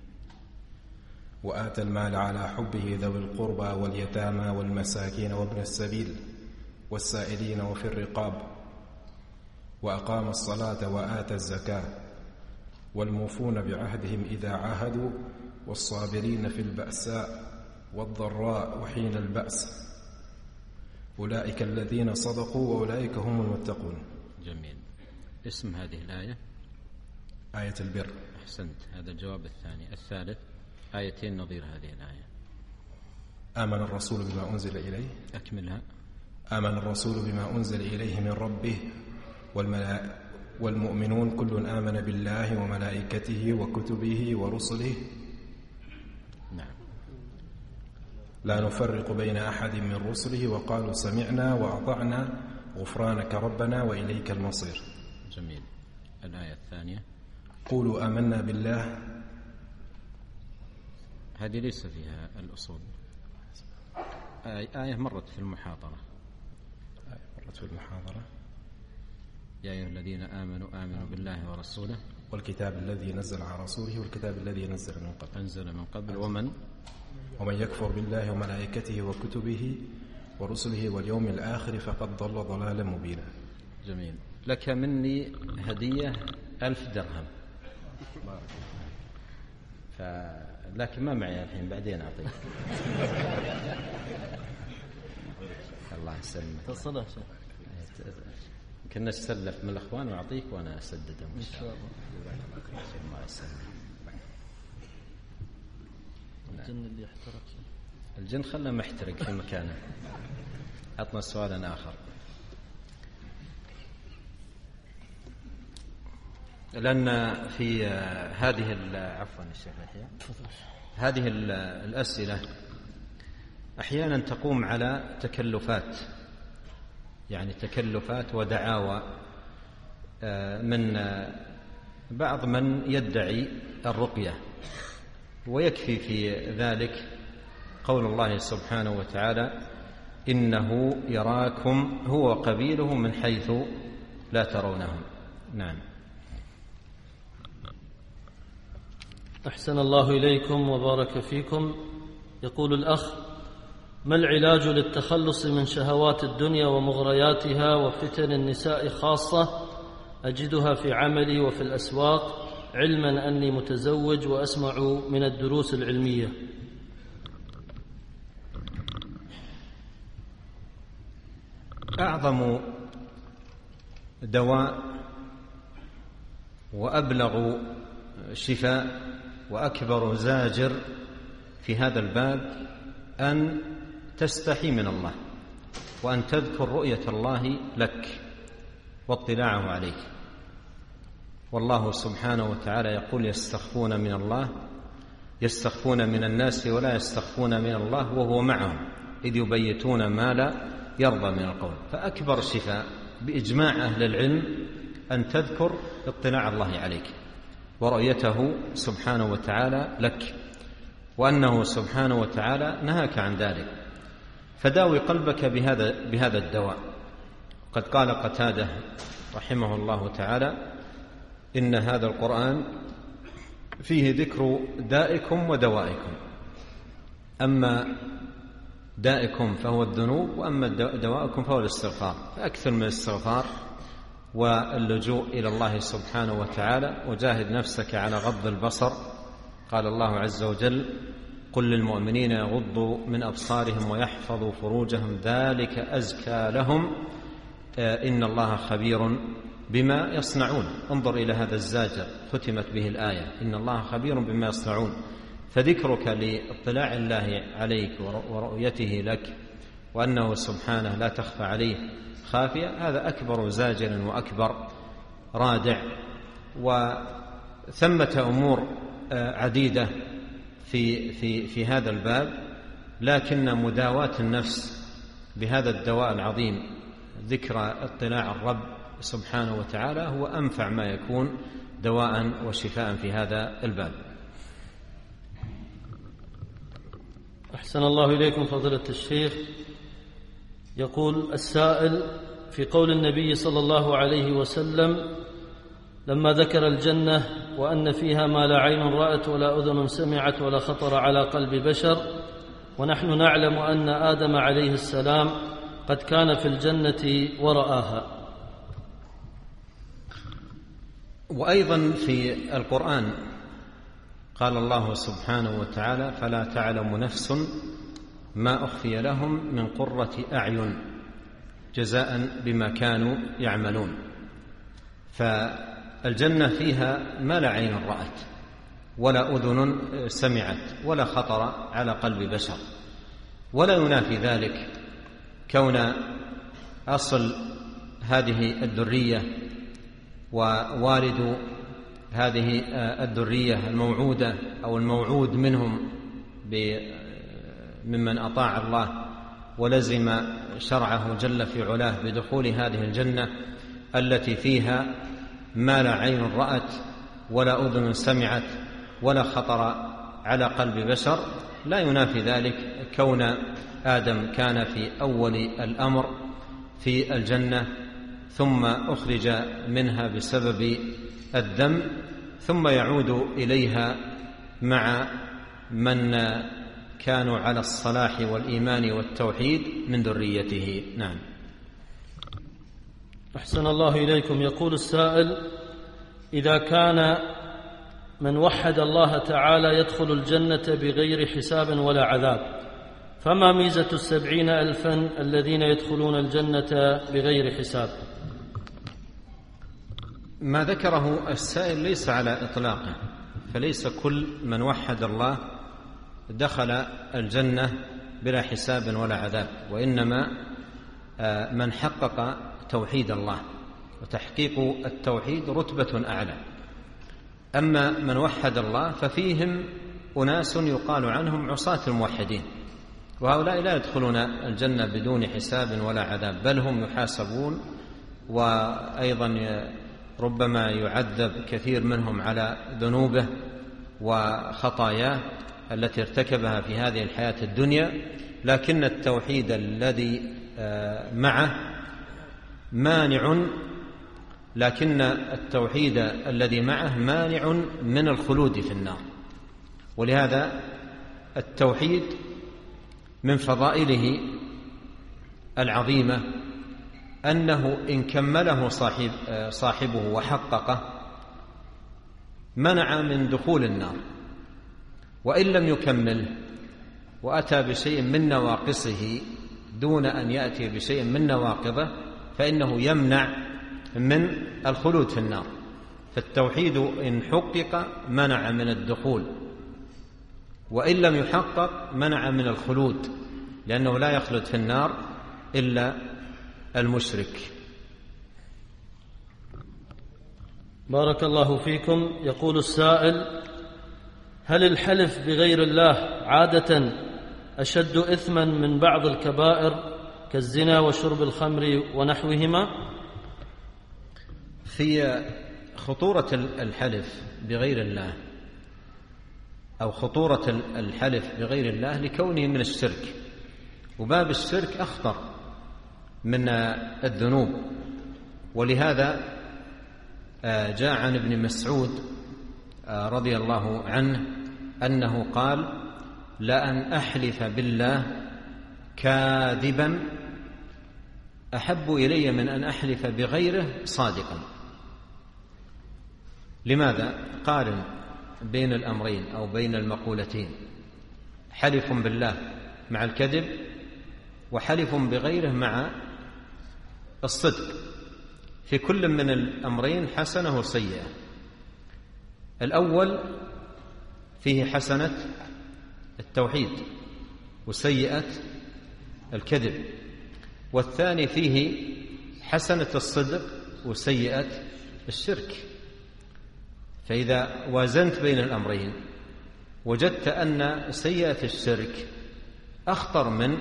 وآتى المال على حبه ذوي القربى واليتامى والمساكين وابن السبيل والسائلين وفي الرقاب وأقام الصلاة وآتى الزكاة والموفون بعهدهم إذا عاهدوا والصابرين في البأساء والضراء وحين البأس أولئك الذين صدقوا وأولئك هم المتقون. جميل. اسم هذه الآية؟ آية البر. أحسنت، هذا الجواب الثاني. الثالث آيتين نظير هذه الآية. آمن الرسول بما أنزل إليه. أكملها. آمن الرسول بما أنزل إليه من ربه والمؤمنون كل آمن بالله وملائكته وكتبه ورسله نعم لا نفرق بين أحد من رسله وقالوا سمعنا وأطعنا غفرانك ربنا وإليك المصير. جميل. الآية الثانية قولوا آمنا بالله. هذه ليس فيها الأصول. آية مرت في المحاضرة. يا أيها الذين آمنوا بالله ورسوله والكتاب الذي نزل على رسوله والكتاب الذي أنزل من قبل ومن يكفر بالله وملائكته وكتبه ورسله واليوم الآخر فقد ضل ضلالا مبينا. جميل. لك مني هدية 1000 درهم. لكن ما معي الحين، بعدين أعطيك. الله يسلمك. تصلح كنا نسلف من الأخوان وأعطيك وأنا أسددهم إن شاء الله. الله يسلمك. الجن اللي يحترق. الجن خلنا محترق في مكانه. عطنا سؤالا آخر. لأن في هذه عفوا الشيخ يحيى، هذه الأسئلة أحيانا تقوم على تكلفات، يعني تكلفات ودعاوى من بعض من يدعي الرقية، ويكفي في ذلك قول الله سبحانه وتعالى إنه يراكم هو وقبيله من حيث لا ترونهم. نعم. أحسن الله إليكم وبارك فيكم. يقول الأخ: ما العلاج للتخلص من شهوات الدنيا ومغرياتها وفتن النساء خاصة أجدها في عملي وفي الأسواق، علما أني متزوج وأسمع من الدروس العلمية؟ أعظم دواء وأبلغ شفاء وأكبر زاجر في هذا الباب أن تستحي من الله، وأن تذكر رؤية الله لك واطلاعه عليك. والله سبحانه وتعالى يقول: يستخفون من الله، يستخفون من الناس ولا يستخفون من الله وهو معهم إذ يبيتون ما لا يرضى من القول. فأكبر شفاء بإجماع أهل العلم أن تذكر اطلاع الله عليك ورؤيته سبحانه وتعالى لك، وأنه سبحانه وتعالى نهاك عن ذلك. فداوي قلبك بهذا الدواء. قد قال قتادة رحمه الله تعالى: إن هذا القرآن فيه ذكر دائكم ودوائكم، أما دائكم فهو الذنوب، وأما دوائكم فهو الاستغفار. فأكثر من الاستغفار واللجوء إلى الله سبحانه وتعالى، وجاهد نفسك على غض البصر. قال الله عز وجل: قل للمؤمنين يغضوا من أبصارهم ويحفظوا فروجهم ذلك أزكى لهم إن الله خبير بما يصنعون. انظر إلى هذا الزاجر ختمت به الآية: إن الله خبير بما يصنعون. فذكرك لاطلاع الله عليك ورؤيته لك، وأنه سبحانه لا تخفى عليه خافية، هذا أكبر زاجر وأكبر رادع. وثمة أمور عديدة في هذا الباب، لكن مداواة النفس بهذا الدواء العظيم ذكر اطلاع الرب سبحانه وتعالى هو أنفع ما يكون دواء وشفاء في هذا الباب. أحسن الله إليكم فضيلة الشيخ. يقول السائل: في قول النبي صلى الله عليه وسلم لما ذكر الجنة وأن فيها ما لا عين رأت ولا أذن سمعت ولا خطر على قلب بشر، ونحن نعلم أن آدم عليه السلام قد كان في الجنة ورآها. وأيضا في القرآن قال الله سبحانه وتعالى: فلا تعلم نفس ما أخفي لهم من قرة أعين جزاء بما كانوا يعملون. فالجنة فيها ما لا عين رأت ولا أذن سمعت ولا خطر على قلب بشر، ولا ينافي ذلك كون أصل هذه الذرية ووالد هذه الذرية الموعودة أو الموعود منهم ممن أطاع الله ولزم شرعه جل في علاه بدخول هذه الجنة التي فيها ما لا عين رأت ولا أذن سمعت ولا خطر على قلب بشر، لا ينافي ذلك كون آدم كان في أول الأمر في الجنة، ثم أخرج منها بسبب الذنب، ثم يعود إليها مع من كانوا على الصلاح والإيمان والتوحيد من ذريته. نعم. أحسن الله إليكم. يقول السائل: إذا كان من وحد الله تعالى يدخل الجنة بغير حساب ولا عذاب، فما ميزة 70,000 الذين يدخلون الجنة بغير حساب؟ ما ذكره السائل ليس على إطلاقه، فليس كل من وحد الله دخل الجنة بلا حساب ولا عذاب، وإنما من حقق توحيد الله، وتحقيق التوحيد رتبة أعلى. أما من وحد الله ففيهم أناس يقال عنهم عصاة الموحدين، وهؤلاء لا يدخلون الجنة بدون حساب ولا عذاب، بل هم يحاسبون، وأيضا ربما يعذب كثير منهم على ذنوبه وخطاياه التي ارتكبها في هذه الحياة الدنيا، لكن التوحيد الذي معه مانع، لكن التوحيد الذي معه مانع من الخلود في النار. ولهذا التوحيد من فضائله العظيمة أنه إن كمله صاحبه وحققه منع من دخول النار، وإن لم يكمله وأتى بشيء من نواقصه دون أن يأتي بشيء من نواقضه فإنه يمنع من الخلود في النار. فالتوحيد إن حقق منع من الدخول، وإن لم يحقق منع من الخلود، لأنه لا يخلد في النار إلا المشرك. بارك الله فيكم. يقول السائل: هل الحلف بغير الله عادة أشد إثما من بعض الكبائر كالزنا وشرب الخمر ونحوهما؟ في خطورة الحلف بغير الله، أو خطورة الحلف بغير الله لكونه من الشرك، وباب الشرك أخطر من الذنوب. ولهذا جاء عن ابن مسعود رضي الله عنه أنه قال: لأن أحلف بالله كاذبا أحب إلي من أن أحلف بغيره صادقا. لماذا؟ قارن بين الأمرين أو بين المقولتين: حلف بالله مع الكذب، وحلف بغيره مع الصدق. في كل من الأمرين حسنة وسيئة. الأول فيه حسنة التوحيد وسيئة الكذب، والثاني فيه حسنة الصدق وسيئة الشرك. فإذا وازنت بين الأمرين وجدت أن سيئة الشرك أخطر من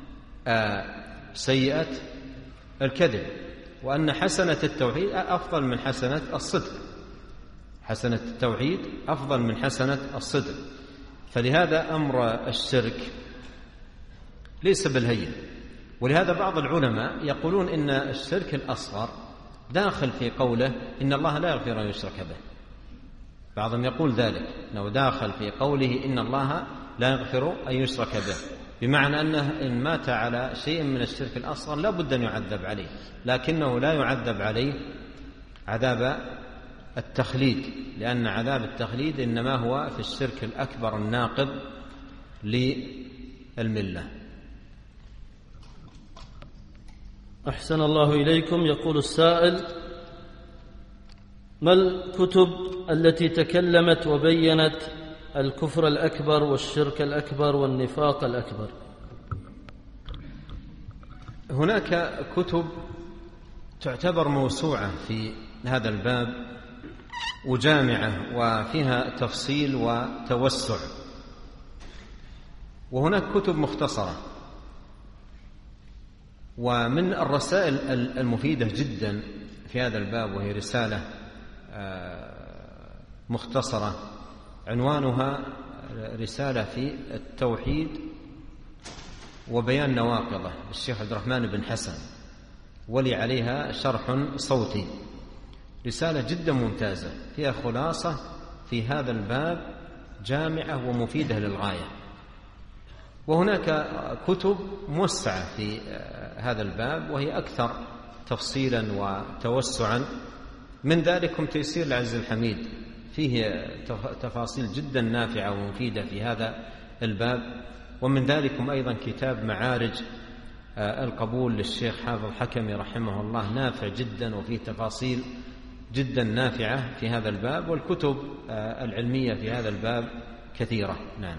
سيئة الكذب، وأن حسنة التوحيد أفضل من حسنة الصدق. حسنة التوحيد أفضل من حسنة الصدق. فلهذا أمر الشرك ليس بالهين. ولهذا بعض العلماء يقولون إن الشرك الأصغر داخل في قوله إن الله لا يغفر أن يشرك به. بعضهم يقول ذلك، أنه داخل في قوله إن الله لا يغفر أن يشرك به، بمعنى أنه إن مات على شيء من الشرك الأصغر لا بد أن يعذب عليه، لكنه لا يعذب عليه عذاب التخليد، لأن عذاب التخليد إنما هو في الشرك الأكبر الناقض للملة. أحسن الله إليكم. يقول السائل: ما الكتب التي تكلمت وبينت الكفر الأكبر والشرك الأكبر والنفاق الأكبر؟ هناك كتب تعتبر موسوعة في هذا الباب وجامعة وفيها تفصيل وتوسع، وهناك كتب مختصرة. ومن الرسائل المفيدة جدا في هذا الباب وهي رسالة مختصرة عنوانها رسالة في التوحيد وبيان نواقضه للشيخ عبد الرحمن بن حسن، ولي عليها شرح صوتي. رسالة جدا ممتازة فيها خلاصة في هذا الباب جامعة ومفيدة للغاية. وهناك كتب موسعة في هذا الباب وهي أكثر تفصيلا وتوسعا، من ذلكم تيسير العزيز الحميد، فيه تفاصيل جدا نافعة ومفيدة في هذا الباب. ومن ذلكم أيضا كتاب معارج القبول للشيخ حافظ الحكمي رحمه الله، نافع جدا وفيه تفاصيل جدا نافعة في هذا الباب. والكتب العلمية في هذا الباب كثيرة. نعم.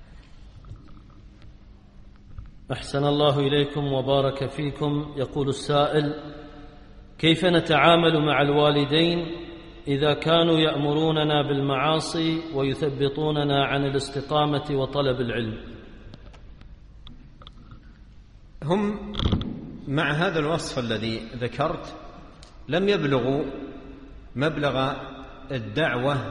أحسن الله إليكم وبارك فيكم. يقول السائل: كيف نتعامل مع الوالدين إذا كانوا يأمروننا بالمعاصي ويثبطوننا عن الاستقامة وطلب العلم؟ هم مع هذا الوصف الذي ذكرت لم يبلغوا مبلغ الدعوة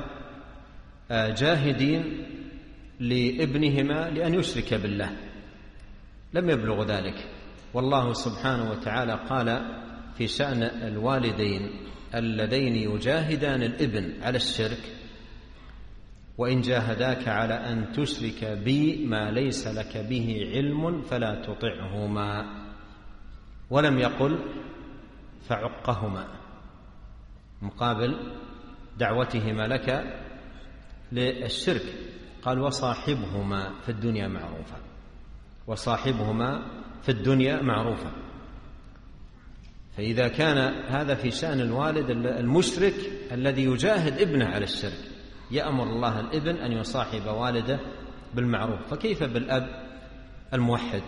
جاهدين لابنهما لأن يشرك بالله، لم يبلغ ذلك. والله سبحانه وتعالى قال في شأن الوالدين اللذين يجاهدان الابن على الشرك: وإن جاهداك على أن تشرك بي ما ليس لك به علم فلا تطعهما. ولم يقل فعقهما مقابل دعوتهما لك للشرك، قال وصاحبهما في الدنيا معروفا، وصاحبهما في الدنيا معروفا. فإذا كان هذا في شأن الوالد المشرك الذي يجاهد ابنه على الشرك، يأمر الله الابن أن يصاحب والده بالمعروف، فكيف بالأب الموحد؟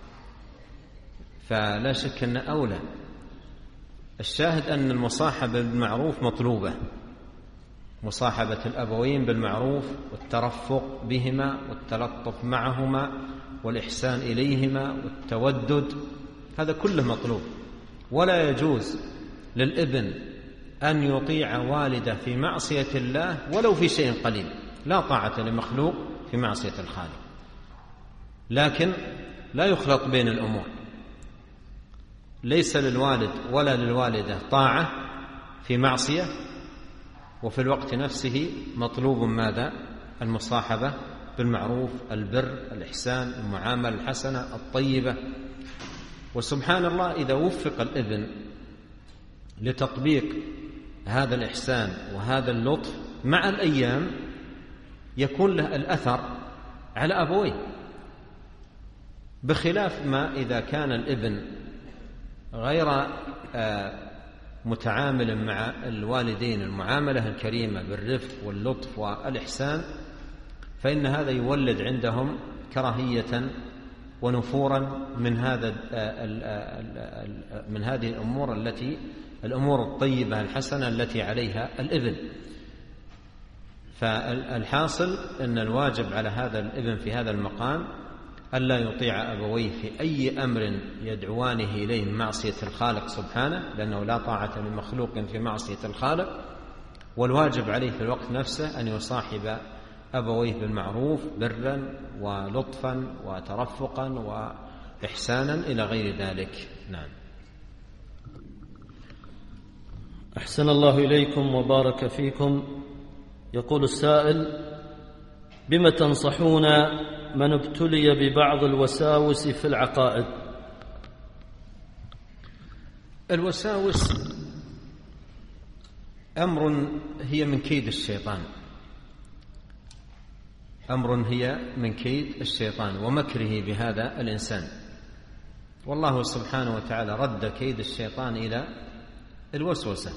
فلا شك أن أولى. الشاهد أن المصاحبة بالمعروف مطلوبة، مصاحبة الأبوين بالمعروف والترفق بهما والتلطف معهما والإحسان إليهما والتودد، هذا كله مطلوب. ولا يجوز للابن أن يطيع والده في معصية الله ولو في شيء قليل، لا طاعة لمخلوق في معصية الخالق، لكن لا يخلط بين الأمور. ليس للوالد ولا للوالدة طاعة في معصية، وفي الوقت نفسه مطلوب ماذا؟ المصاحبة بالمعروف، البر، الإحسان، المعاملة الحسنة الطيبة. وسبحان الله إذا وفق الابن لتطبيق هذا الإحسان وهذا اللطف مع الأيام يكون له الأثر على أبويه، بخلاف ما إذا كان الابن غير متعامل مع الوالدين المعاملة الكريمة بالرفق واللطف والإحسان، فإن هذا يولد عندهم كراهية ونفورا من هذه الأمور الطيبة الحسنة التي عليها الابن. فالحاصل أن الواجب على هذا الابن في هذا المقام ألا يطيع أبويه في أي أمر يدعوانه إليه من معصية الخالق سبحانه، لأنه لا طاعة لمخلوق في معصية الخالق. والواجب عليه في الوقت نفسه أن يصاحب أبويه بالمعروف برا ولطفا وترفقا وإحسانا إلى غير ذلك. نعم. أحسن الله إليكم وبارك فيكم. يقول السائل: بما تنصحون من ابتلي ببعض الوساوس في العقائد؟ الوساوس أمر هي من كيد الشيطان، هي من كيد الشيطان ومكره بهذا الإنسان. والله سبحانه وتعالى رد كيد الشيطان إلى الوسوسة.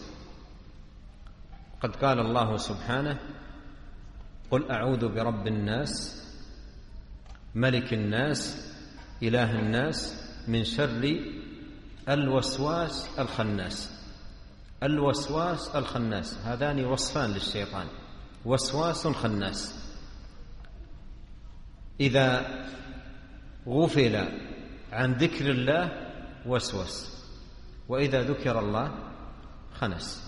قد قال الله سبحانه: قل أعوذ برب الناس ملك الناس إله الناس من شر الوسواس الخناس. الوسواس الخناس، هذان وصفان للشيطان، وسواس خناس. إذا غفل عن ذكر الله وسوس، وإذا ذكر الله خنس.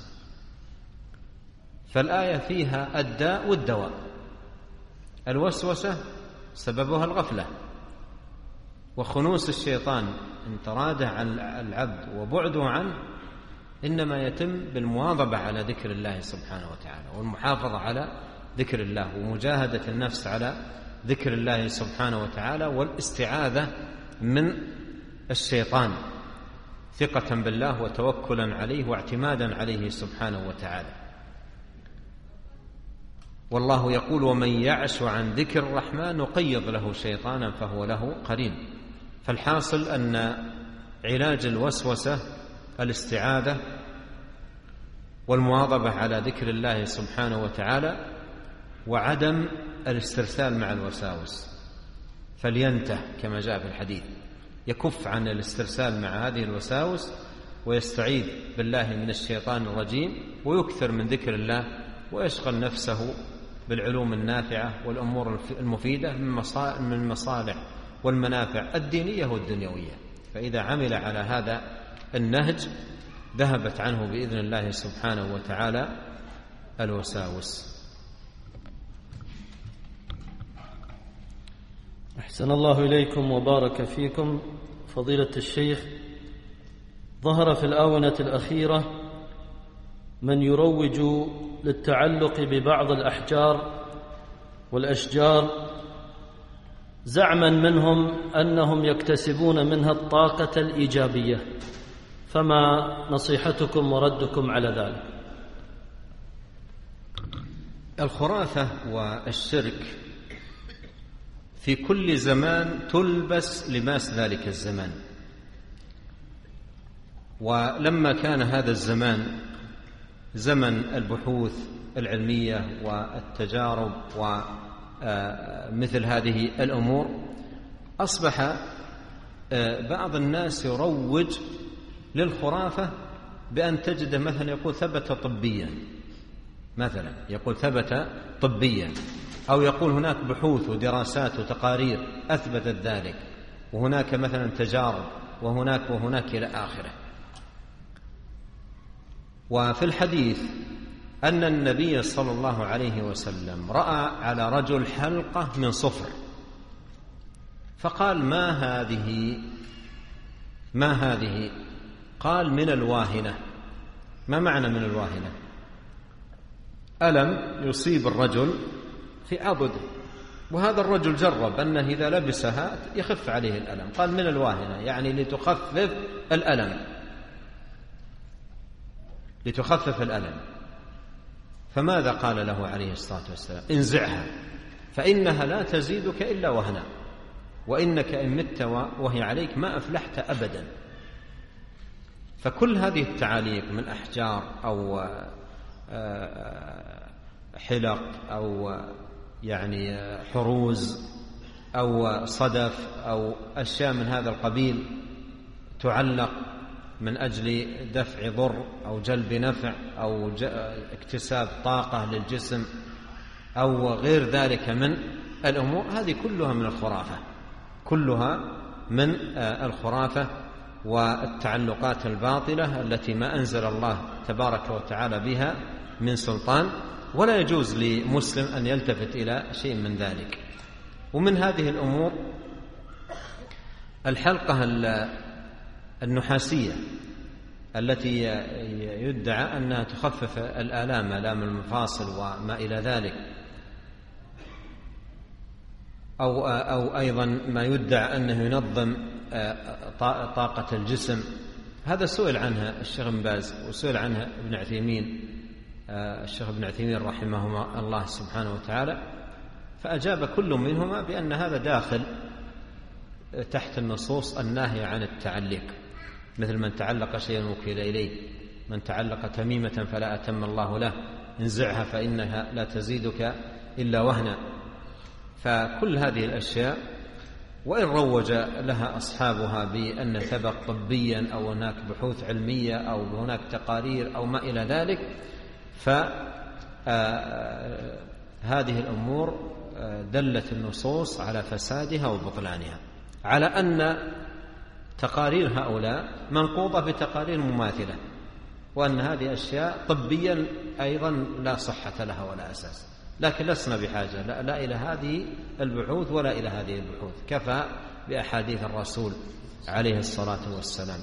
فالآية فيها الداء والدواء. الوسوسة سببها الغفلة، وخنوس الشيطان إن تراده عن العبد وبعده عنه إنما يتم بالمواظبة على ذكر الله سبحانه وتعالى، والمحافظة على ذكر الله، ومجاهدة النفس على ذكر الله سبحانه وتعالى، والاستعاذة من الشيطان ثقة بالله وتوكلا عليه واعتمادا عليه سبحانه وتعالى. والله يقول: ومن يعش عن ذكر الرحمن نقيض له شيطانا فهو له قرين. فالحاصل أن علاج الوسوسة الاستعاذة والمواظبة على ذكر الله سبحانه وتعالى، وعدم الاسترسال مع الوساوس، فلينته كما جاء في الحديث، يكف عن الاسترسال مع هذه الوساوس ويستعيذ بالله من الشيطان الرجيم، ويكثر من ذكر الله، ويشغل نفسه بالعلوم النافعة والأمور المفيدة من المصالح والمنافع الدينية والدنيوية. فإذا عمل على هذا النهج ذهبت عنه بإذن الله سبحانه وتعالى الوساوس. أحسن الله إليكم وبارك فيكم. فضيلة الشيخ، ظهر في الآونة الأخيرة من يروج للتعلق ببعض الأحجار والأشجار زعما منهم أنهم يكتسبون منها الطاقة الإيجابية، فما نصيحتكم وردكم على ذلك؟ الخرافة والشرك في كل زمان تلبس لباس ذلك الزمان، ولما كان هذا الزمان زمن البحوث العلمية والتجارب ومثل هذه الأمور، أصبح بعض الناس يروج للخرافة بأن تجد مثلا يقول ثبت طبيا، مثلا يقول ثبت طبيا، أو يقول هناك بحوث ودراسات وتقارير أثبتت ذلك، وهناك مثلا تجارب وهناك إلى آخره. وفي الحديث أن النبي صلى الله عليه وسلم رأى على رجل حلقة من صفر، فقال: ما هذه؟ قال: من الواهنة. ما معنى من الواهنة؟ ألم يصيب الرجل في عضده، وهذا الرجل جرب أنه إذا لبسها يخف عليه الألم، قال: من الواهنة، يعني لتخفف الألم. فماذا قال له عليه الصلاة والسلام؟ انزعها فإنها لا تزيدك إلا وهنا، وإنك إن مت وهي عليك ما أفلحت أبدا. فكل هذه التعاليق من أحجار أو حلق أو يعني حروز أو صدف أو أشياء من هذا القبيل تعلق من أجل دفع ضر أو جلب نفع أو اكتساب طاقة للجسم أو غير ذلك من الأمور، هذه كلها من الخرافة، كلها من الخرافة والتعلقات الباطلة التي ما أنزل الله تبارك وتعالى بها من سلطان، ولا يجوز لمسلم أن يلتفت إلى شيء من ذلك. ومن هذه الأمور الحلقة النحاسية التي يدعى أنها تخفف الآلام، آلام المفاصل وما إلى ذلك، أو أيضا ما يدعى أنه ينظم طاقة الجسم. هذا سئل عنها الشيخ بن باز وسئل عنها ابن عثيمين، الشيخ ابن عثيمين رحمه الله سبحانه وتعالى، فأجاب كل منهما بأن هذا داخل تحت النصوص الناهية عن التعليق، مثل من تعلق شيئا وكل إليه، من تعلق تميمة فلا أتم الله له، انزعها فإنها لا تزيدك إلا وهنا. فكل هذه الأشياء وإن روج لها أصحابها بأن ثبت طبيا أو هناك بحوث علمية أو هناك تقارير أو ما إلى ذلك، فهذه الأمور دلت النصوص على فسادها وبطلانها، على أن تقارير هؤلاء منقوضة بتقارير مماثلة، وأن هذه أشياء طبيا أيضا لا صحة لها ولا أساس، لكن لسنا بحاجة لا إلى هذه البحوث ولا إلى هذه البحوث، كفى بأحاديث الرسول عليه الصلاة والسلام.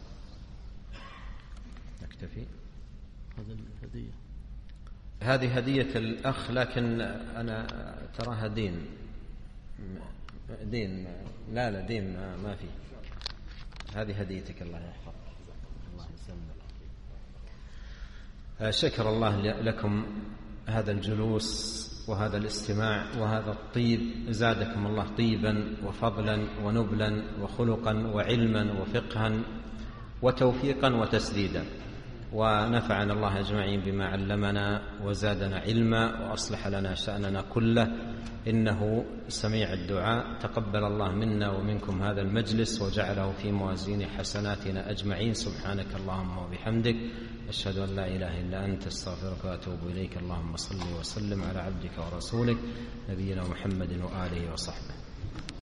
نكتفي. هذه هدية الأخ، لكن أنا تراها دين لا دين ما فيه. هذه هديتك، الله يحفظك. الله يسلمك. شكر الله لكم هذا الجلوس وهذا الاستماع وهذا الطيب، زادكم الله طيبا وفضلا ونبلا وخلقا وعلما وفقها وتوفيقا وتسديدا، ونفعنا الله أجمعين بما علمنا وزادنا علما وأصلح لنا شأننا كله، إنه سميع الدعاء. تقبل الله منا ومنكم هذا المجلس وجعله في موازين حسناتنا أجمعين. سبحانك اللهم وبحمدك، أشهد أن لا إله إلا أنت، استغفرك وأتوب إليك. اللهم صل وسلم على عبدك ورسولك نبينا محمد وآله وصحبه.